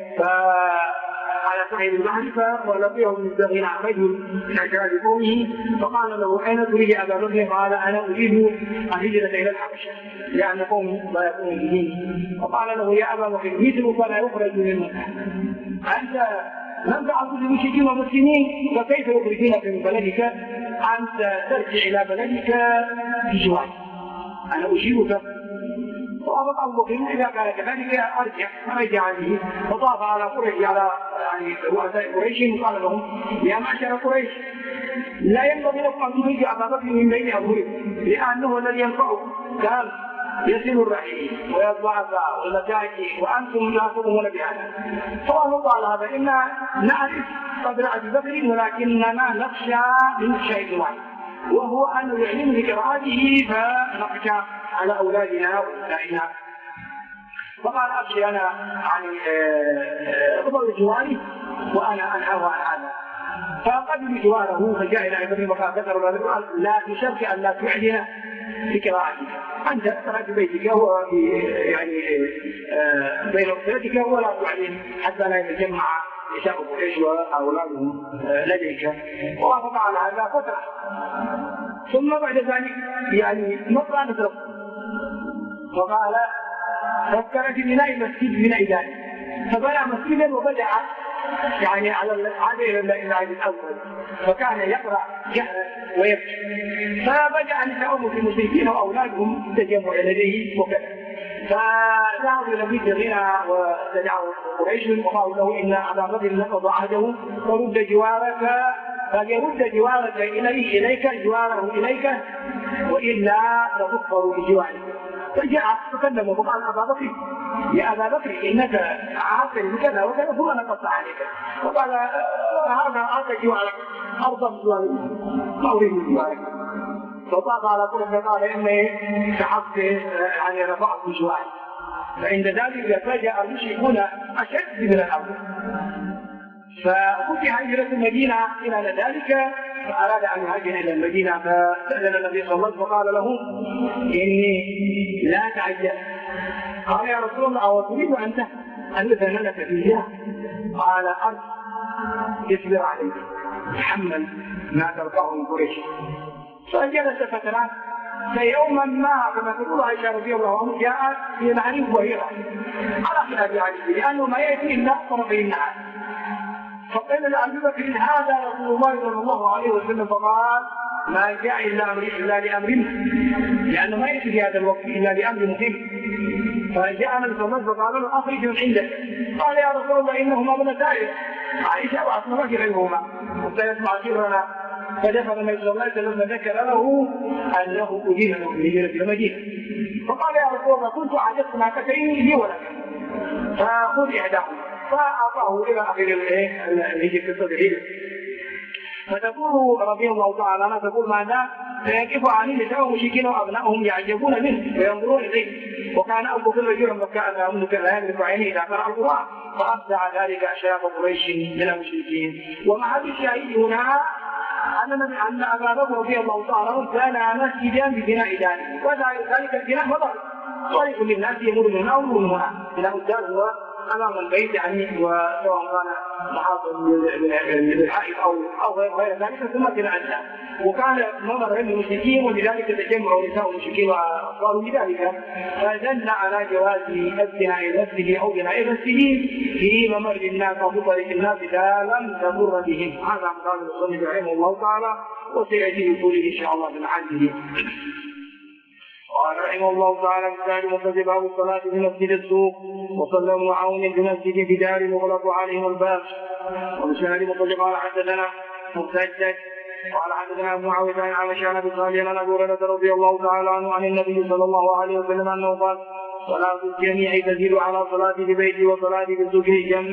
على صاحب البحر ولقيه من الزغير رجل من أشراف قومه فقال له أين تريد أبا بكر؟ قال أنا أريد الهجرة إلى الحبشة لأن قومي لا يكون بديني. فقال له يا أبا بكر مثلك لا يخرج من مكة أنت لم تعبد المشركين والمسلمين فكيف يخرجونك من بلدك؟ أنت ترجع إلى بلدك بجواري أنا أجيبك. فأبقى أبو بكر إذا كان كذلك أرجع فرجع به وطاف على قريش على يعني رؤساء قريش وقال لهم يا معشر قريش لا ينبغي لكم أن تخرجوا أبا بكر من بين أظهركم لأنه الذي ينفعكم كان يصل الرحيم ويضعف والمساكين وأنتم لا تقومون بهذا. فقالوا قال هذا إنا نعرف قدر أبي بكر ولكننا نخشى من شيء واحد وهو أن يعلم بقراءته فنخشى على أولادنا ونسائنا. فقال أبشر أنا يعني أقبل جواري وأنا أنهاه عن هذا. فقبل جواره فجاء إلى أبي بكر وقال ذكر لا تشرك أن لا تعلن بقراءتك أنت تقرأ في بيتك يعني بين أسرتك ولا تعلن حتى لا يتجمع نساء قريش وأولادهم لديك. ووافق على هذا فترة ثم بعد ذلك يعني مضى نترك وقال فكر في بناء مسجد بناء ذلك فبنى مسجدا وبدأ يعني على العادة إلى العيد الأول فكان يقرأ جهرا ويبكي فبدأ نساؤهم في المشركين وأولادهم تجمع لديه وكذا فذهبوا إلى بيت الغنى واستدعوا قريش وقالوا له إن أبا بكر نقض عهده فرد جوارك فليرد جوارك إليك جواره إليك وإلا تكفر بجوارك. فجاء تكلم وقال أبا بكر يا أبا بكر إنك عاقل بكذا وكذا ثم نقص عليك وقال هذا جوارك أرضى بجوارك ما أريد بجوارك. فطاق على كل فقال إني سحبت يعني رفعت بجوارك فعند ذلك فجاء المشركون أشد من الأول، ففتح هجرة المدينة إلى ذلك، فأراد أن يهاجر إلى المدينة، فسأل النبي صلى الله عليه وسلم فقال له إني لا تعجل. قال يا رسول الله أو تريد أن أذن لك فيها؟ قال أرض اصبر عليك، تحمل ما ترفعه من قريش. فجلس فترات، فيوما ما كما تقول عائشة رضي الله عنها جاءت في نهر وهي عرفنا بعجله لأنه ما يأتي إلا طرفي النهر، فقيل لأبي بكر هذا رسول الله صلى الله عليه وسلم، فقال ما جاء إلا لأمر، لأنه ما يأتي في هذا الوقت إلا لأمر مهم. فجاء النبي صلى الله عليه وسلم فقال له أخرج من عندك. قال يا رسول الله إنهما ابنتاي، عائشة وأسماء غيرهما وسيسمع سرنا. فدخل النبي صلى الله عليه وسلم فذكر له أنه أذن له بهجرة المدينة. فقال يا رسول الله كنت عجزت ناقتين لي ولك فخذ إحداهما، فأعطاه إلى آخر الهجرة الهجرة. فتقول رضي الله تعالى عنها تقول ماذا؟ فيقف عن النساء مشركين وأبنائهم يعجبون منه وينظرون إليه، وكان أبو بكر رجلا مكاء منه لا يملك عينه إذا قرأ القرآن، فأبدع ذلك أشراف قريش من المشركين. ومع هذا الشيء هنا أن أبا بكر رضي الله تعالى عنه كان مسجدا ببناء داره، وذلك البناء مضر طريق للناس يمر من هنا ومن هنا، بناء الدار هو أمام البيت يعني، وسواء كان محاطا بالحائط أو غير ذلك، ثم بناء الدار. وكان ممر المشركين ولذلك تجمع نساء المشركين وأطفال لذلك، فدل على جواز بناء المسجد أو بناء المسجد في ممر الناس أو في طريق الناس إذا لم تمر بهم. هذا قال المصنف رحمه الله تعالى، وسيأتي بقوله إن شاء الله بالحديث. قال رحمه الله تعالى مثال مكتب باب الصلاة في مسجد السوق، وصلى ابن عون بمسجد بدار يغلق عليهم الباب. ومثال مكتب قال حدثنا مسدد قال حدثنا ابن معاوية عن عائشة بن صالح عن ابي هريرة رضي الله تعالى عنه عن النبي صلى الله عليه وسلم انه قال صلاة الجميع تزيد على صلاة ببيته وصلاة بالسوق الجمع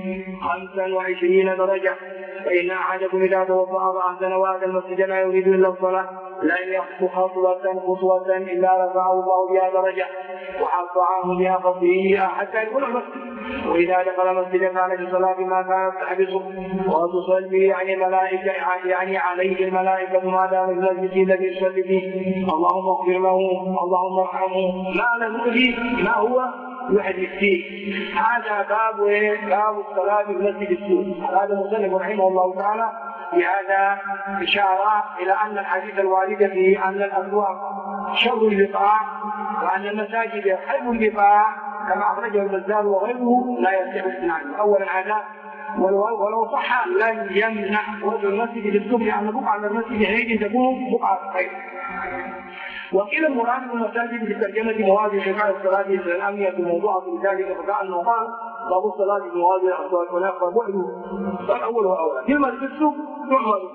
25 درجة، فإن أحدكم إذا توضأ أحسن وأتى المسجد لا يريد إلا الصلاة لن يخطو خطوة إلا رفعه الله بها درجة وحط عنه بها خطيئة حتى يكون المسجد. وإذا دخل المسجد كان في صلاة ما كانت تحبسه وتصلي يعني عليه الملائكة ما دام المسجد الذي يصلي فيه اللهم اغفر له اللهم ارحمه ما لم يؤذي ما هو يحدث فيه. هذا باب الصلاة في مسجد السوق. هذا المصنف رحمه الله تعالى بهذا إشارة إلى أن الحديث الوارد في أن الأبواب شر البقاع وأن المساجد خير البقاع كما أخرجه البزار وغيره لا يصح الاستناد. أولا هذا ولو صح لن يمنع وجه المسجد للسوق لأن بقعة المسجد حين تكون بقعة خير. وقيل المراد بالمساجد بترجمة مواضع شفاء الصلاة الأمنية الموضوعة في ذلك فكأنه قال باب الصلاة بمواضع الصلاة والآخر بعده فالأول وأولى كلمة بالسوق تعمل.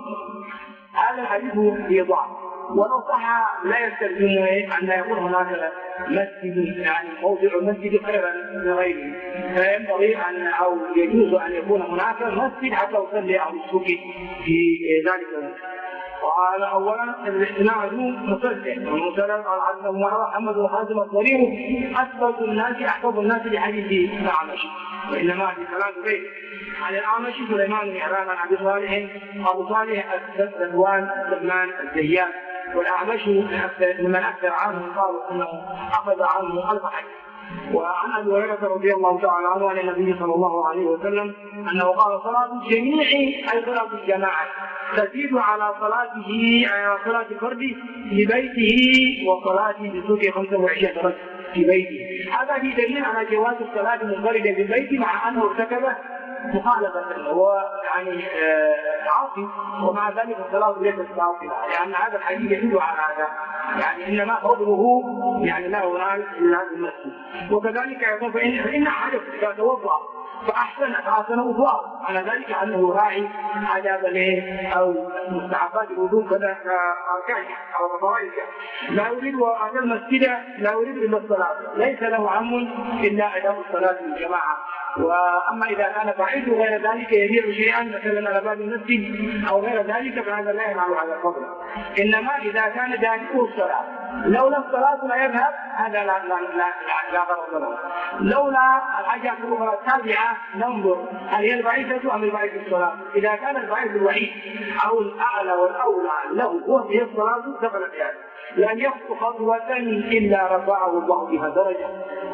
هذا الحديث في ضعف، ولو صح لا يستلزم أن يكون هناك مسجد يعني موضع المسجد خيرا من غيره، فينبغي أن أو يجوز أن يكون هناك مسجد حتى يصلي أهل السوق في ذلك. وقال اولا الاستناد مصدق والمسلم قال عز محمد وخاتم الطريق اثبت الناس احفظ الناس لحديث الاعمش، وانما في ثلاث بيت عن الاعمش سليمان بن عران عن ابي صالح ابو صالح الذكوان سلمان الزيات، والاعمش من اكثر عنه قالوا انه اخذ عنه 1000 حديث. وعن ابي هريره رضي الله تعالى عنه عن النبي صلى الله عليه وسلم انه قال صلاه الجميع اي صلاه الجماعه تزيد على صلاته على صلاه الفرد في بيته وصلاته بسوق 25 درجه في بيته. هذا في دليل على جواز الصلاه منفردا في البيت مع انه ارتكب مخالفه هو يعني عاصي، ومع ذلك الصلاه ليست باطله لان هذا الحديث يدل على هذا، يعني انما فضله يعني لا ينال الا هذا المسجد. وكذلك يقول فان احدكم اذا توضا فاحسن وضوءه على ذلك انه يراعي آداب او مستحبات الوضوء كذا كاركانها او فضائلها. لا يريد ان المسجد لا يريد الا الصلاه، ليس له هم الا اداء الصلاه للجماعه. واما اذا كان بعيد غير ذلك يبيع شيئا مثلا على باب المسجد المسجد أو غير ذلك فهذا لا ينال على الفضل. إنما إذا كان جانبه الصلاة، لولا الصلاة لا يذهب هذا لا غرض له. لولا الحاجة الأخرى التابعة ننظر هل هي البعيدة أم البعيد الصلاة. إذا كان البعيد الوحيد أو الأعلى والأولى له وهي الصلاة دخل في هذا، لن يخطو خطوة إلا رفعه الله بها درجة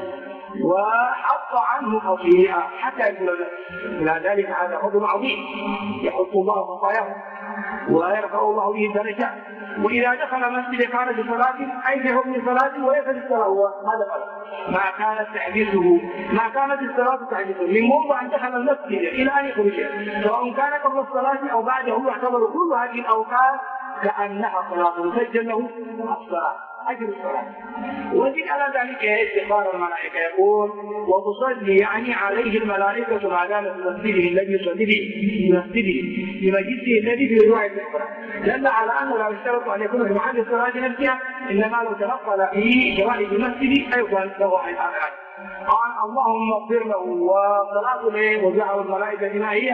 وحط عنه خطيئة حتى يكون إلى ذلك. هذا فضل عظيم يحط الله خطاياه ويرفع الله به الدرجات. وإذا دخل مسجد خارج صلاة أي في حكم صلاة ويفعل الصلاة هو هذا ما كانت تحديثه، ما كانت الصلاة تحديثه من منذ أن دخل المسجد إلى أن يخرج، سواء كان قبل الصلاة أو بعده، يعتبر كل هذه الأوقات كأنها صلاة مسجل له الصلاة أجر الصلاة. وزد على ذلك استغفار الملائكة، يقول وتصلي يعني عليه الملائكة ما دام في مسجده الذي يصلي في مسجده في مجلسه الذي في رواية أخرى، دل على أنه لا يشترط أن يكون في محل الصلاة نفسها، إنما لو تنقل في شوائب المسجد أيضا له أي آخر. قال اللهم اغفر له وصلاة له وجعل الملائكة ما هي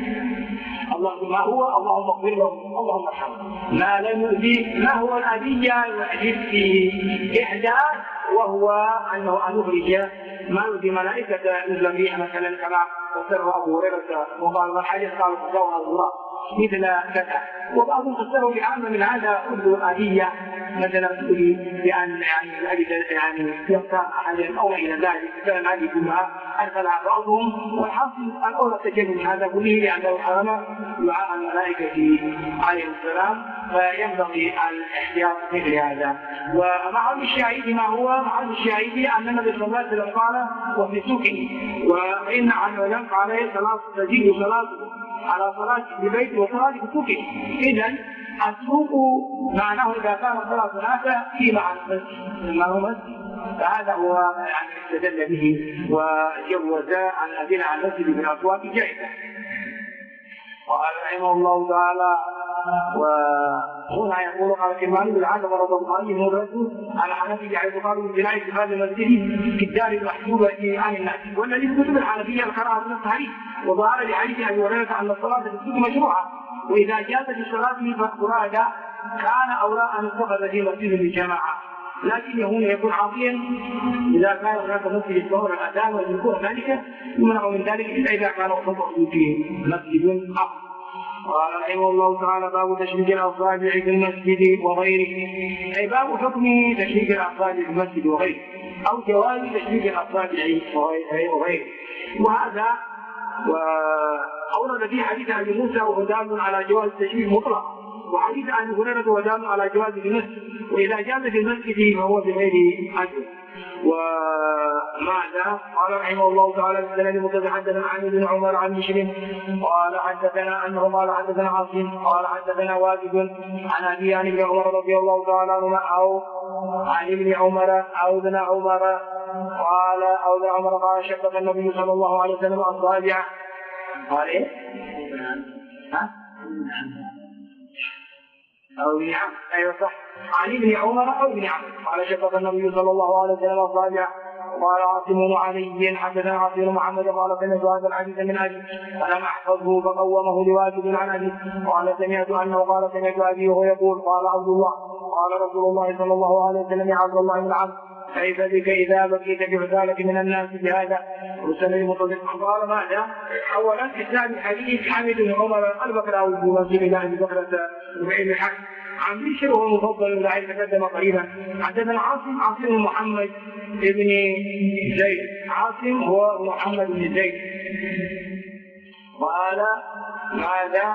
اللهم ما هو اللهم اغفر له اللهم ارحمه ما لم يؤذي. ما هو الأذية يحدث في إحداث وهو أنه أن يخرج ما يؤذي ملائكة نزل فيها مثلا كما فسره أبو هريرة وقال والحديث قال تزور الله مثل كذا. وبعضهم فسروا بعامة من هذا كله آلية مثلا بأن يعني يختار أحدا أو إلى ذلك، فكان هذه كلها أدخلها بعضهم. والحاصل الأولى التجنب من هذا كله لأنه حرم دعاء الملائكة عليه السلام، فينبغي الاحتياط مثل هذا. ومعه الشاهد ما هو معه الشاهد أن النبي صلى الله عليه وسلم قال وفي سوقه وإن عن علم عليه صلاة تجيء صلاة على صلاة في بيت وصلاة في سوقه. إذن السوق معناه إذا كان صلاة ثلاثة في مع المسجد ما هو مسجد، فهذا هو يعني استدل به وجوز أن أذن عن المسجد بالأصوات جائزة. قال رحمه الله تعالى وهنا يقول قال كمان بالعادة ورد البخاري من الرسول على حنفي على البخاري من بناء اتخاذ المسجد في الدار المحجوبة عن الناس، والذي كتب الحنفية القراءة من الصحيح وظهر لحديث أبي هريرة أن الصلاة في السوق مشروعة، وإذا جازت الصلاة فرادا كان أولى أن يتخذ في مسجد الجماعة، لكن هنا يكون عاطيا إذا كان هناك مسجد الظهر الأذان والذكور ذلك يمنع من ذلك إلا إذا كان خطأ في مسجد آخر. قال رحمه الله تعالى باب تشبيك الأصابع في المسجد وغيره، أي باب حكم تشبيك الأصابع في المسجد وغيره أو جواز تشبيك الأصابع وغيره. وهذا وأورد في حديث أبي موسى وهو دال على جواز التشبيك مطلق، وحديث أبي هريرة وهو دال على جواز في المسجد، وإذا جاز في المسجد فهو بغير أجر. وماذا قال رحمه الله تعالى السند متحدثا عن ابن عمر عن بشر قال حدثنا انه قال حدثنا عاصم قال حدثنا واجد عن ابي عن ابن عمر رضي الله تعالى عنهما او عن ابن عمر او ابن عمر قال او ابن عمر قال شبك النبي صلى الله عليه وسلم اصابعه. قال ايه؟ أو ابن عمرو أيوة صح عن ابن عمر أو ابن عمرو قال شبك النبي صلى الله عليه وسلم أصابعه. قال عاصم علي حدثنا عاصم محمد قال سمعت هذا الحديث من أبي فلم أحفظه فقومه لواجد عن أبي قال سمعت أنه قال سمعت أبي وهو يقول قال عبد الله قال رسول الله صلى الله عليه وسلم يا عبد الله بن عمرو كيف بك إذا بكيت بحثالك من الناس بهذا والسند مطلق. قال ماذا؟ أولا إسناد حديث حمد بن عمر البكراوي بمسجد الله بكرة وعين الحق عن بشر وهو مفضل الذي تقدم قريبا. حدثنا عاصم محمد بن زيد عاصم هو محمد بن زيد قال ماذا؟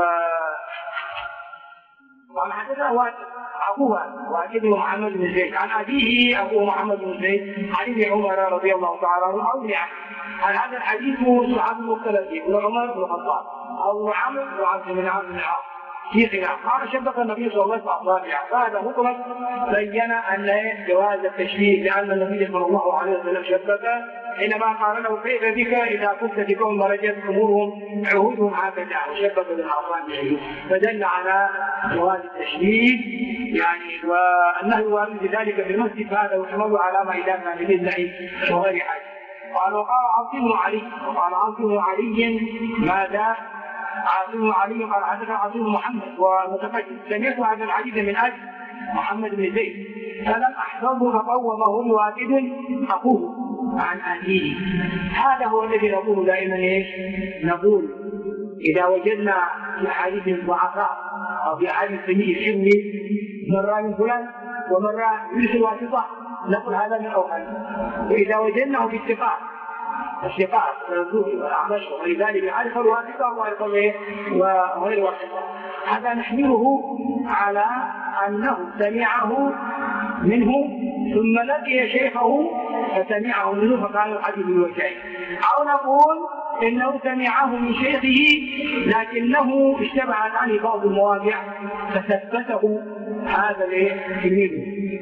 قال حدثنا واجد محمد بن زيد عن أبيه أبوه محمد بن زيد عن ابن عمر رضي الله تعالى عنه أو عن هذا الحديث صحابي مختلف ابن عمر بن الخطاب أو عمرو بن عبد بن العاص في خلاف. قال شبك النبي صلى الله عليه وسلم فهذا مطلق بين أن جواز التشبيه لأن النبي صلى الله عليه وسلم شبك حينما قال له كيف بك إذا كنت في قوم مرجت أمورهم عهودهم هكذا وشبك بالأصابع، فدل على جواز التشبيه يعني وأنه وارد ذلك في المسجد فهذا يحمل على ما إذا كان لله وغير حاجة. قال وقال عاصم علي وقال عاصم علي ماذا؟ عاصم علي قال حدثنا عاصم محمد ومتقدم سمعت هذا الحديث من أبي محمد بن زيد فلم أحفظه فقومه بواحد أخوه عن أبيه. هذا هو الذي نقول دائما ايش؟ نقول إذا وجدنا في أحاديث الضعفاء أو في أحاديث سيء الحمل مرة من فلان ومرة يرسل واسطة نقول هذا من أوهام. وإذا وجدناه في الثقات الزهري والأعمش وغير ذلك أدخل واسطة وغير واسطة هذا نحمله على أنه سمعه منه ثم لقي شيخه فسمعه منه فقال الحديث بالوجهين، أو نقول إنه سمعه من شيخه لكنه اشتبهت عنه بعض المواضع فثبته هذا التلميذ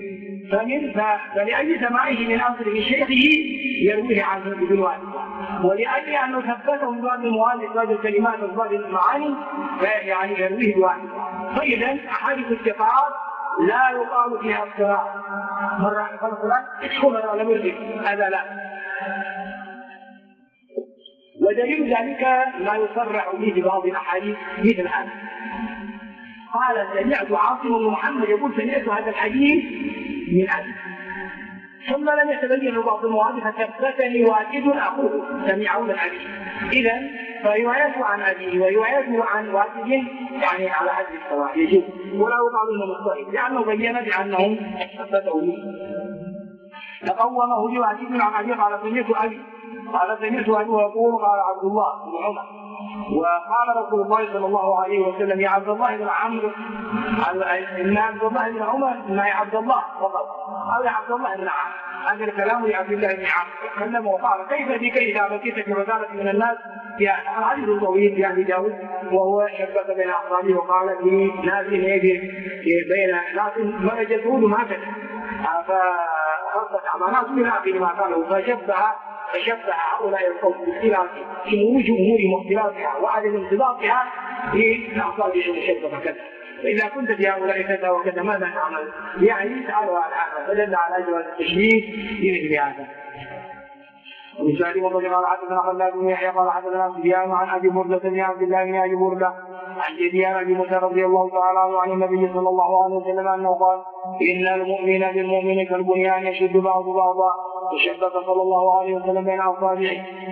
فلأجل سماعه من أصله شيخه يرويه عنه بدون واسطة، ولأجل أنه ثبته من بعض المواضع بعض الكلمات وبعض المعاني فيعني يرويه بواسطة. فإذا أحاديث الثقات لا يقال فيها اضطراب مرة فالقرآن ادخل ولا مرضي هذا لا. ودليل ذلك ما يصرح به في بعض الأحاديث مثل هذا قال سمعت عاصم بن محمد يقول سمعت هذا الحديث من أبي ثم لم يتبين بعض المواضع فثبتني واجد أخوه سمعه من أبي. إذن فروايته عن أبيه وروايته عن واجد يعني على حد السواء يجب ولا يقال انه مضطرب لانه بين بانه ثبته به. تقومه لواجد عن ابي قال سمعت ابي يقول قال عبد الله بن عمر وقال رسول الله صلى الله عليه وسلم يا عبد الله بن عمرو ان عبد الله بن عمر ما يا عبد الله فقط او يا عبد الله بن عمرو. هذا الكلام لعبد الله بن عمرو تكلم وقال كيف بك اذا بكيت في وزاره من الناس يعني الحديث طويل في ابي داود وهو شبك بين اصحابه وقال في ناس بين ناس مرجته ما كتب فخصت اعمالات من اخر ما قاله فشبه هؤلاء القوم باختلاف خروج امور مختلفها وعدم انضباطها في اعصابهم المشبكه كذا. فاذا كنت في هؤلاء كذا وكذا ماذا تعمل؟ يعني تعالوا على هذا فدل على جواز التشبيه في مثل هذا. وبالتالي وقد قال حدثنا خلاد بن يحيى قال حدثنا سفيان عن ابي برده بن عبد الله بن ابي برده عن جدي عن ابي موسى رضي الله تعالى عنه عن النبي صلى الله عليه وسلم انه قال ان المؤمن بالمؤمن كالبنيان يشد بعضه بعضا وشبك صلى الله عليه وسلم بين اصابعه.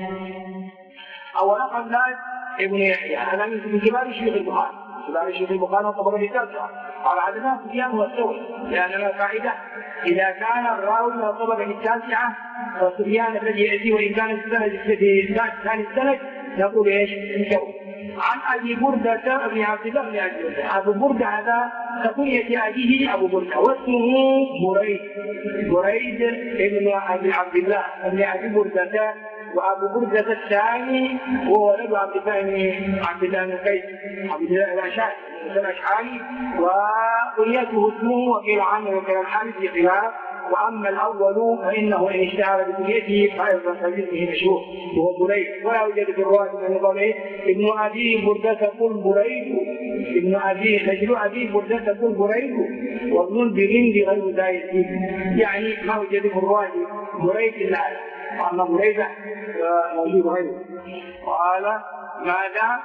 اولا خلاد ابن يحيى هذا من كبار شيوخ البخاري وطبراني التاسعه قال حدثنا سفيان والثوري لان القاعده اذا كان الراوي من الطبقه التاسعه وسفيان الذي ياتي وان كان السند في ثاني السند نقول ايش؟ الثوري. عن ابي برده بن عبد الله بن ابو برده هذا تقنيه ابيه ابو برده واسمه بريد ابن ابي عبد الله بن ابي برده وابو برده الثاني هو ولد عبد الله بن قيس عبد الله الاشعري وكنيته اسمه وقيل عنه وقيل الحارث في خلاف. واما الاول فانه ان اشتهر بكنيته فايضا فباسمه مشهور وهو بريد ولا يوجد في الروايه من قوله ابن ابي برده قل بريد ابن ابي رجل ابي برده قل بريد وابن البرند غير ذلك يعني ما يوجد في الروايه بريد الا واما بريده موجود غيره. قال ماذا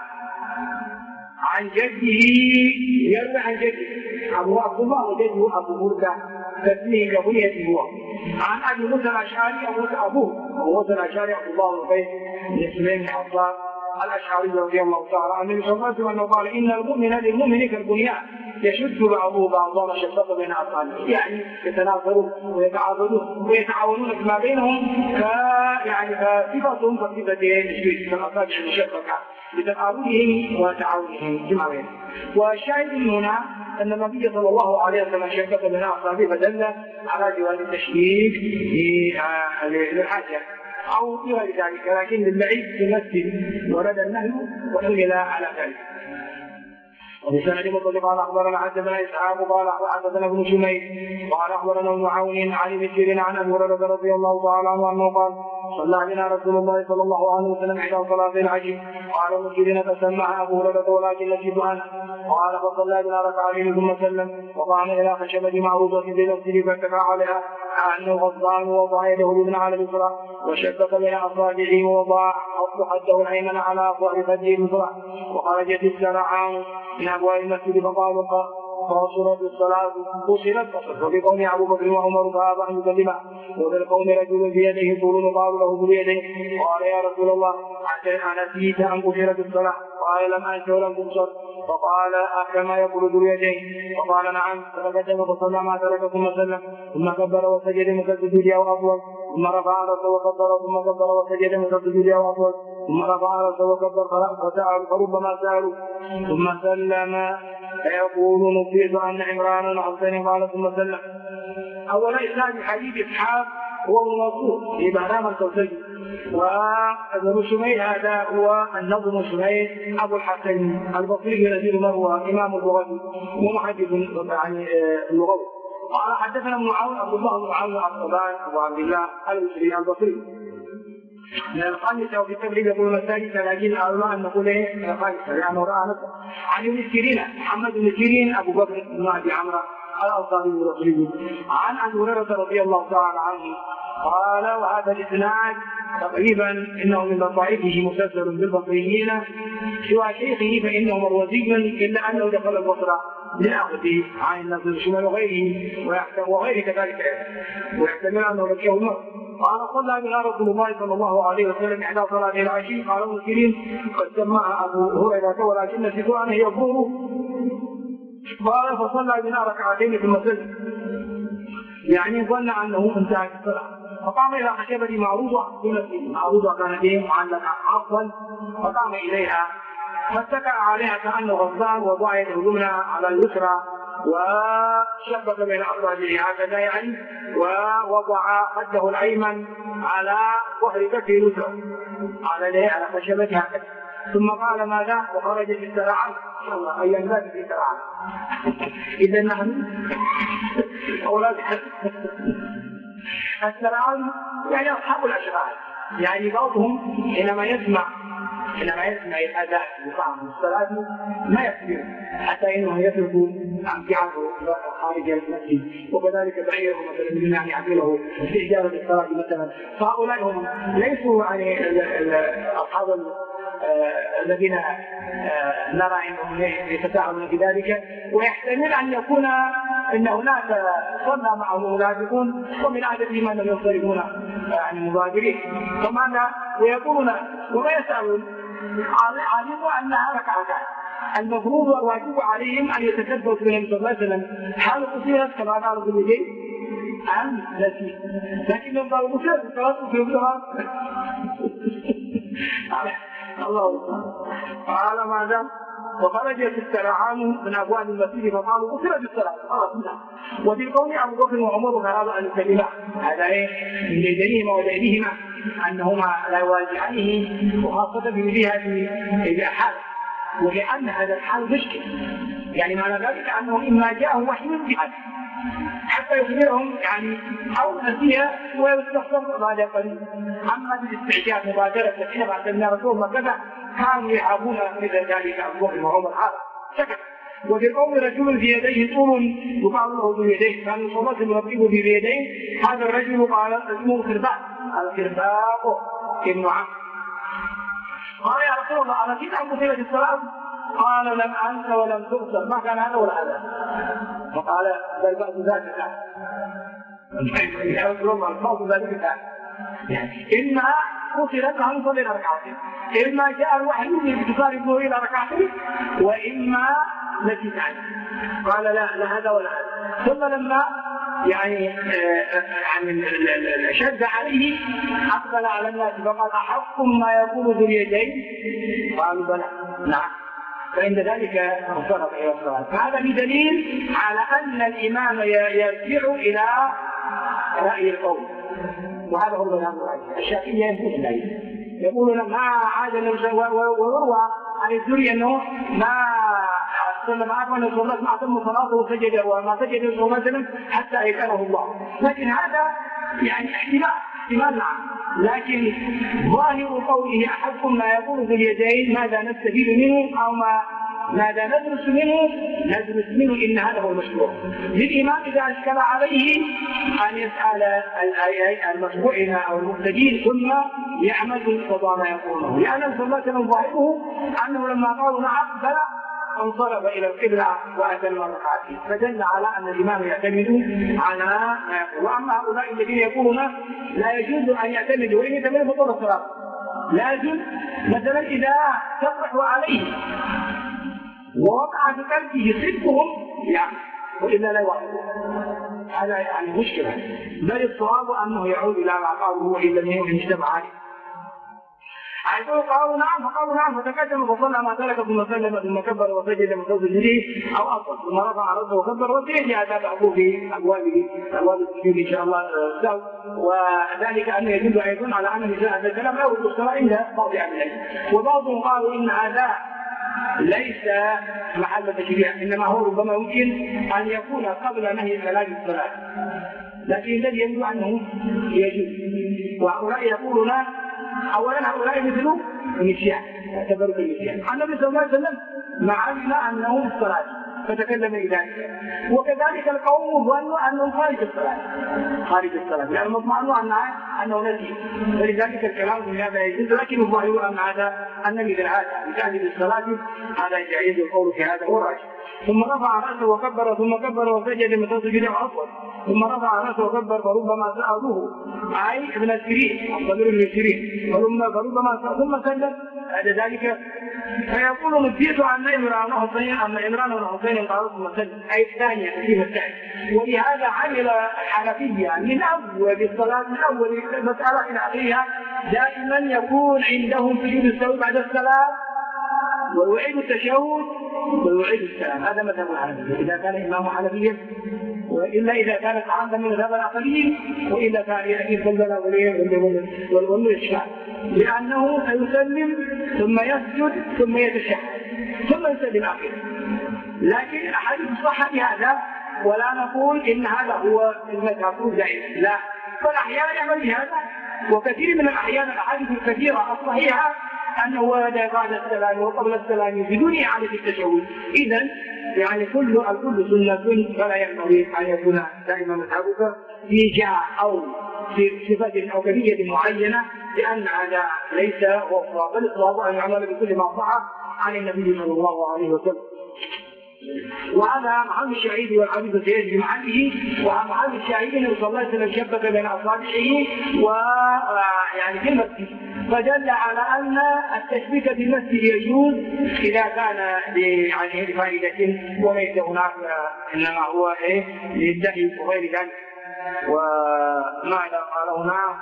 عن جده يروي عن جده ابو عبد الله وجده ابو برده تسميه كبنيته هو عن ابي موسى الاشعري ابوه موسى الاشعري عبد الله بن قيس بن سليم بن عباس الاشعري رضي الله تعالى عنه النبي صلى الله عليه وسلم انه قال ان المؤمن للمؤمن كالبنيان يشد بعضه بعضا وشبك بين اصحابه يعني يتناصرون ويتعاضدون ويتعاونون فيما بينهم يعني فصفتهم كصفتين كالاصابع المشبكه لتقاربهم وتعاونهم فيما بينهم. والشاهد من هنا ان النبي صلى الله عليه وسلم شبك بين اصحابه فدل على جواز التشبيك للحاجه او غير ذلك لكن للعيب في المسجد ورد النهي وحمل على ذلك. وبسند مطلق قال اخبرنا حدثنا اسحاق قال حدثنا ابن شميل قال اخبرنا ابن عون عن ابن سيرين عن ابي هريره رضي الله تعالى عنه انه قال صلى بنا رسول الله صلى الله عليه وسلم الى صلاه العشي قال ابن سيرين فسمعها ابو هريره ولكن نسيت انا قال فصلى بنا ركعتين ثم سلم وقام الى خشبه معروضه بنفسه فاتكى عليها انه غضبان ووضع يده اليمنى على اليسرى وشبك بين اصابعه ووضع خده الايمن على ظهر خده اليسرى. وخرجت السرعان من ابواب المسجد فقالوا فصلت الصلاة فصلت وفي قوم أبو بكر وعمر فأبى أن يسلما وفي القوم رجل بيده طول قالوا له بيده قال يا رسول الله أنسيت أن قصرت الصلاة قال لم أنس ولم تبصر فقال كما يقول ذو اليدين فقال نعم فسجد فصلى ما ترك ثم سلم ثم كبر وسجد مثل السجود أو أطول ثم رفع رأسه وكبر ثم كبر وسجد مثل السجود أو أطول ثم رفع رأسه وكبر فسأل فربما سألوا ثم سلم فيقول نبئت أن عمران الحسين قال ثم سلم. أولا إسناد حديث إسحاق هو الموصول في برنامج التوسيق وابن شميل هذا هو النظم شميل أبو الحسن البصري الذي هو إمام اللغة ومحدث عن اللغة. قال حدثنا ابن عون عبد الله بن عون الصبان أبو عبد الله البصري من الخامسة وفي التبريد يقول الثالثة لكن أعلم أن نقول الخامسة لأنه رأى نفسه. عن ابن سيرين محمد بن سيرين أبو بكر بن أبي عمرو الأنصاري البصري عن أبي هريرة رضي الله تعالى عنه قال وهذا الإسناد تقريبا إنه من لطائفه مسلسل بالبصريين سوى شيخه فإنه مروزي إلا أنه دخل البصرة لأخذه عن الناس الشمال وغيره كذلك ويحتمل أنه لكيه المرء. قال صلى بنا رسول الله صلى الله عليه وسلم إحدى صلاة العشي قال ابن سيرين قد سمعها أبو هريرة ولكن نسيت أن هي الظهر قال فصلى بنا ركعتين ثم سلم يعني ظن أنه انتهت الصلاة فقام إلى خشبة معروضة بنفسه معروضة كانت به معلقة عفوا فقام إليها فاتكأ عليها كأنه غضبان وضع يده اليمنى على اليسرى وشبك بين أصابعه هكذا يعني ووضع خده الأيمن على ظهر كفه اليسرى على خشبته هكذا ثم قال ماذا وخرج في السرعان إن شاء الله أيام ذات في السرعان إذا نحن أولاد السرعان يعني أصحاب الأشغال يعني بعضهم حينما يسمع الأذان وطعم الصلاة ما يصبر حتى إنه يترك أمتعته خارج المسجد وكذلك بعيره مثلا من أن يعمله استئجار الصلاة مثلا فهؤلاء هم ليسوا يعني أصحاب الذين نرى أنهم يتساهلون في ذلك ويحتمل أن يكون إن هناك صلى معهم منافقون ومن عادتهم أنهم ينصرفون عن المبادرين فماذا ويقولون وما يسألون علموا أنها ركعتان المفروض والواجب عليهم أن يتثبتوا في النبي صلى الله عليه وسلم هل قصيرت كما قال ابن الجيد أم نسيت لكنهم قالوا قصيرت الصلاة في الصلاة الله قال ماذا وخرجت السرعان من أبواب المسجد فقالوا قصرت الصلاة وفي القول أبو بكر وعمر فهذا أن الكلمة هذا من دينهما ودينهما أنهما لا يواجهانه وخاصة في هذه الحال ولأن هذا الحال مشكل يعني معنى ذلك أنه إما جاءهم وحي بهذا حتى يخبرهم يعني أو نسيها ويستخدم بعد قليل أما بالاستعجال مبادرة حين بعد النار رسول الله كذا كانوا يحابون مثل ذلك أبو بكر وعمر هذا سكت. وفي القوم رجل في يديه طول يقال له بيديه كان صلاة يربيه بيديه هذا الرجل قال اسمه كرباء الكرباء ابن عمرو قال يا رسول الله أنا كنت أن قتلت الصلاة قال لم أنس ولم تغسل ما كان هذا ولا هذا فقال بل بعد ذلك يا رسول الله الفوض ذلك إما قتلت عن صلى إلى ركعتين إما جاء الوحي باختصار ابنه إلى ركعتين وإما نسيت عنه قال لا هذا ولا هذا ثم لما يعني شد عليه أقبل على الناس فقال أحق ما يقول ذو اليدين قالوا بلى نعم فإن ذلك انصرف إلى الصلاة هذا بدليل على أن الإمام يرجع إلى رأي القوم وهذا هو المذهب الشافعية يقولون ما عاد ويروى عن الزهري أنه ما صلى معه أن الصلاة ما أتم صلاته وسجد وما سجد صلى الله عليه وسلم حتى أيقنه الله لكن هذا يعني احتمال نعم لكن ظاهر قوله أحدكم ما يقول ذو اليدين ماذا نستفيد منه أو ما ماذا ندرس منه إن هذا هو المشروع. للإمام إذا أشكل عليه أن يسأل المشروعين أو المبتدئين ثم يعمل بمقتضى ما يقوله، لأن صلى الله عليه وسلم ظاهره أنه لما قالوا نعم بلى انصرف إلى القبلة وأتم ركعتين، فدل على أن الإمام يعتمد على ما يقول. وأما هؤلاء الذين يقولون لا يجوز أن يعتمدوا وإن يعتمدوا بطول الصلاة، لازم مثلا إذا تطرح عليه ووقع في قلبه صدقهم يعني وإلا لا يوافق، هذا يعني مشكلة. بل الصواب أنه يعود إلى ما قاله وإن لم يكن اجتمع عليه. عايزون قالوا نعم فقالوا نعم فتقدم فصلى ما ترك ثم سلم ثم كبر وسجد من صوت الجديد او اصل ثم رفع راسه وكبر وسجد. هذا بعضه في ابواب السجود ان شاء الله سوى. وذلك انه يدل ايضا على ان هذا الكلام لا يوجد الصلاه عند بعض اهل العلم. وبعضهم قالوا ان هذا ليس محل تشريع، انما هو ربما يمكن ان يكون قبل نهي ثلاث الصلاه، لكن الذي يبدو انه يجوز. وهؤلاء يقولون اولا هؤلاء مثلوا النسيان، اعتبروا بالنسيان. النبي صلى الله عليه وسلم ما علم انه في الصلاه فتكلم بذلك، وكذلك القوم ظنوا انه خارج الصلاه لانهم اطمأنوا انه نسي، فلذلك الكلام في هذا يجوز. لكن الظاهر ان هذا ان مثل هذا بجانب الصلاه هذا جائز، القول في هذا هو الراجح. ثم رفع راسه وكبر ثم كبر وسجد من سجود عفوا ثم رفع راسه وكبر فربما سألوه أي ابن السيرين الضمير ابن السيرين فربما ثم سجد بعد ذلك فيقول نسيت أن عمران وحسين قالوا ثم سجد أي الثانية تسليم الثاني. ولهذا عمل الحنفية من أول الصلاة من أول مسألة إلى آخرها دائما يكون عندهم سجود السهو بعد الصلاة ويعيد التشهد ويعيد السلام. هذا مذهب الحنفية إذا كان إمام حنفيا، وإلا إذا كانت عامة من مذهب الآخرين، وإلا كان يأتي الزلزلة والإشكال، لأنه سيسلم ثم يسجد ثم يتشهد ثم يسلم آخره. لكن الأحاديث صح بهذا ولا نقول إن هذا هو المذهب الجائز، لا، فالأحيان يعمل بهذا. وكثير من الأحيان الأحاديث الكثيرة الصحيحة أنه ورد بعد السلام وقبل السلام بدون إعادة التشهد. إذن يعني الكل سنة، فلا ينبغي أن يكون دائما مذهبك في جاء أو في صفة أو كيفية معينة، لأن هذا ليس هو الصواب، بل الصواب أن يعمل بكل ما صح عن النبي صلى الله عليه وسلم. وهذا محل الشهيد والحديث سيجري محله. ومحل الشهيد ان صلى الله عليه وسلم شبك بين اصابعه ويعني في المسجد، فدل على ان التشبيك في المسجد يجوز اذا كان يعني لفائده وليس هناك انما هو للدهي وغير ذلك. وماذا قال هنا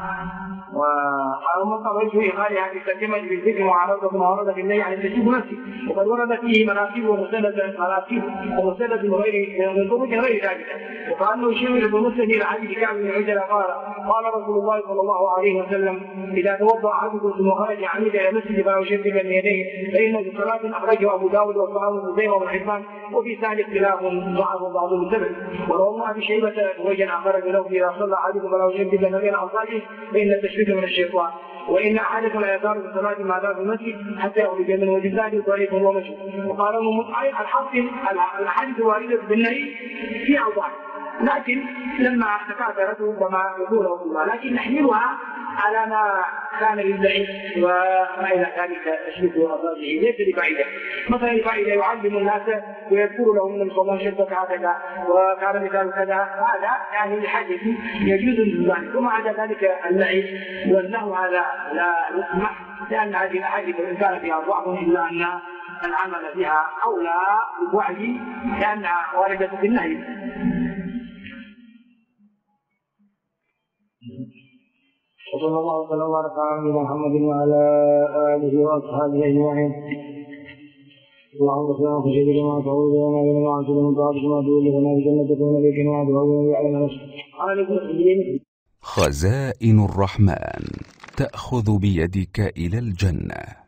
وقال مصطفى في إخالها في الترجمة بالذكر وعرضة ما ورد في الله عن التشبيه نفسه، وقد ورد فيه مناقب ومسندة من طرق غير ذلك. وكأنه يشير بمسند إلى حديث كعب بن عجلة قال رسول الله صلى الله عليه وسلم إذا توضأ أحدكم ثم خرج عمد إلى المسجد فلا يشبك بين يديه فإن بصلاة أخرجه أبو داود والصحابة بن زيد وابن حبان، وفي ثاني اختلاف ضعف بعضهم السبب. وروى أبي شيبة وجن أخرج له إذا صلى أحدكم فلا يشبك بين أصابعه فإن التشبيك من الشيطان، وإن أحدكم لا يزال بالصلاة مع ذات المسجد حتى يخرج من وجه الله طريق ومشي. وقال ابن مطعم الحديث واردة بالنهي في أوضاع، لكن لما تكاثرت ربما يقوله الله، لكن نحملها على ما كان للبعيد وما إلى ذلك تشبيك أصابعه ليس لبعيده. مثلا الفائدة يعلم الناس ويذكر لهم من صلى الله عليه وسلم كذا وكان مثال كذا، هذا يعني لحديث يجوز ذلك. ومع عدا ذلك اللعب والنهو هذا لا يسمح، لأن هذه الأحاديث إن كان فيها ضعف إلا أن العمل بها أولى بالوعي لأنها واردة في النهي. وصلى الله وسلم وبارك على نبينا محمد وعلى آله وأصحابه أجمعين. اللهم صل على سيدنا محمد وعلى آله وصحبه. خزائن الرحمن تأخذ بيدك إلى الجنة.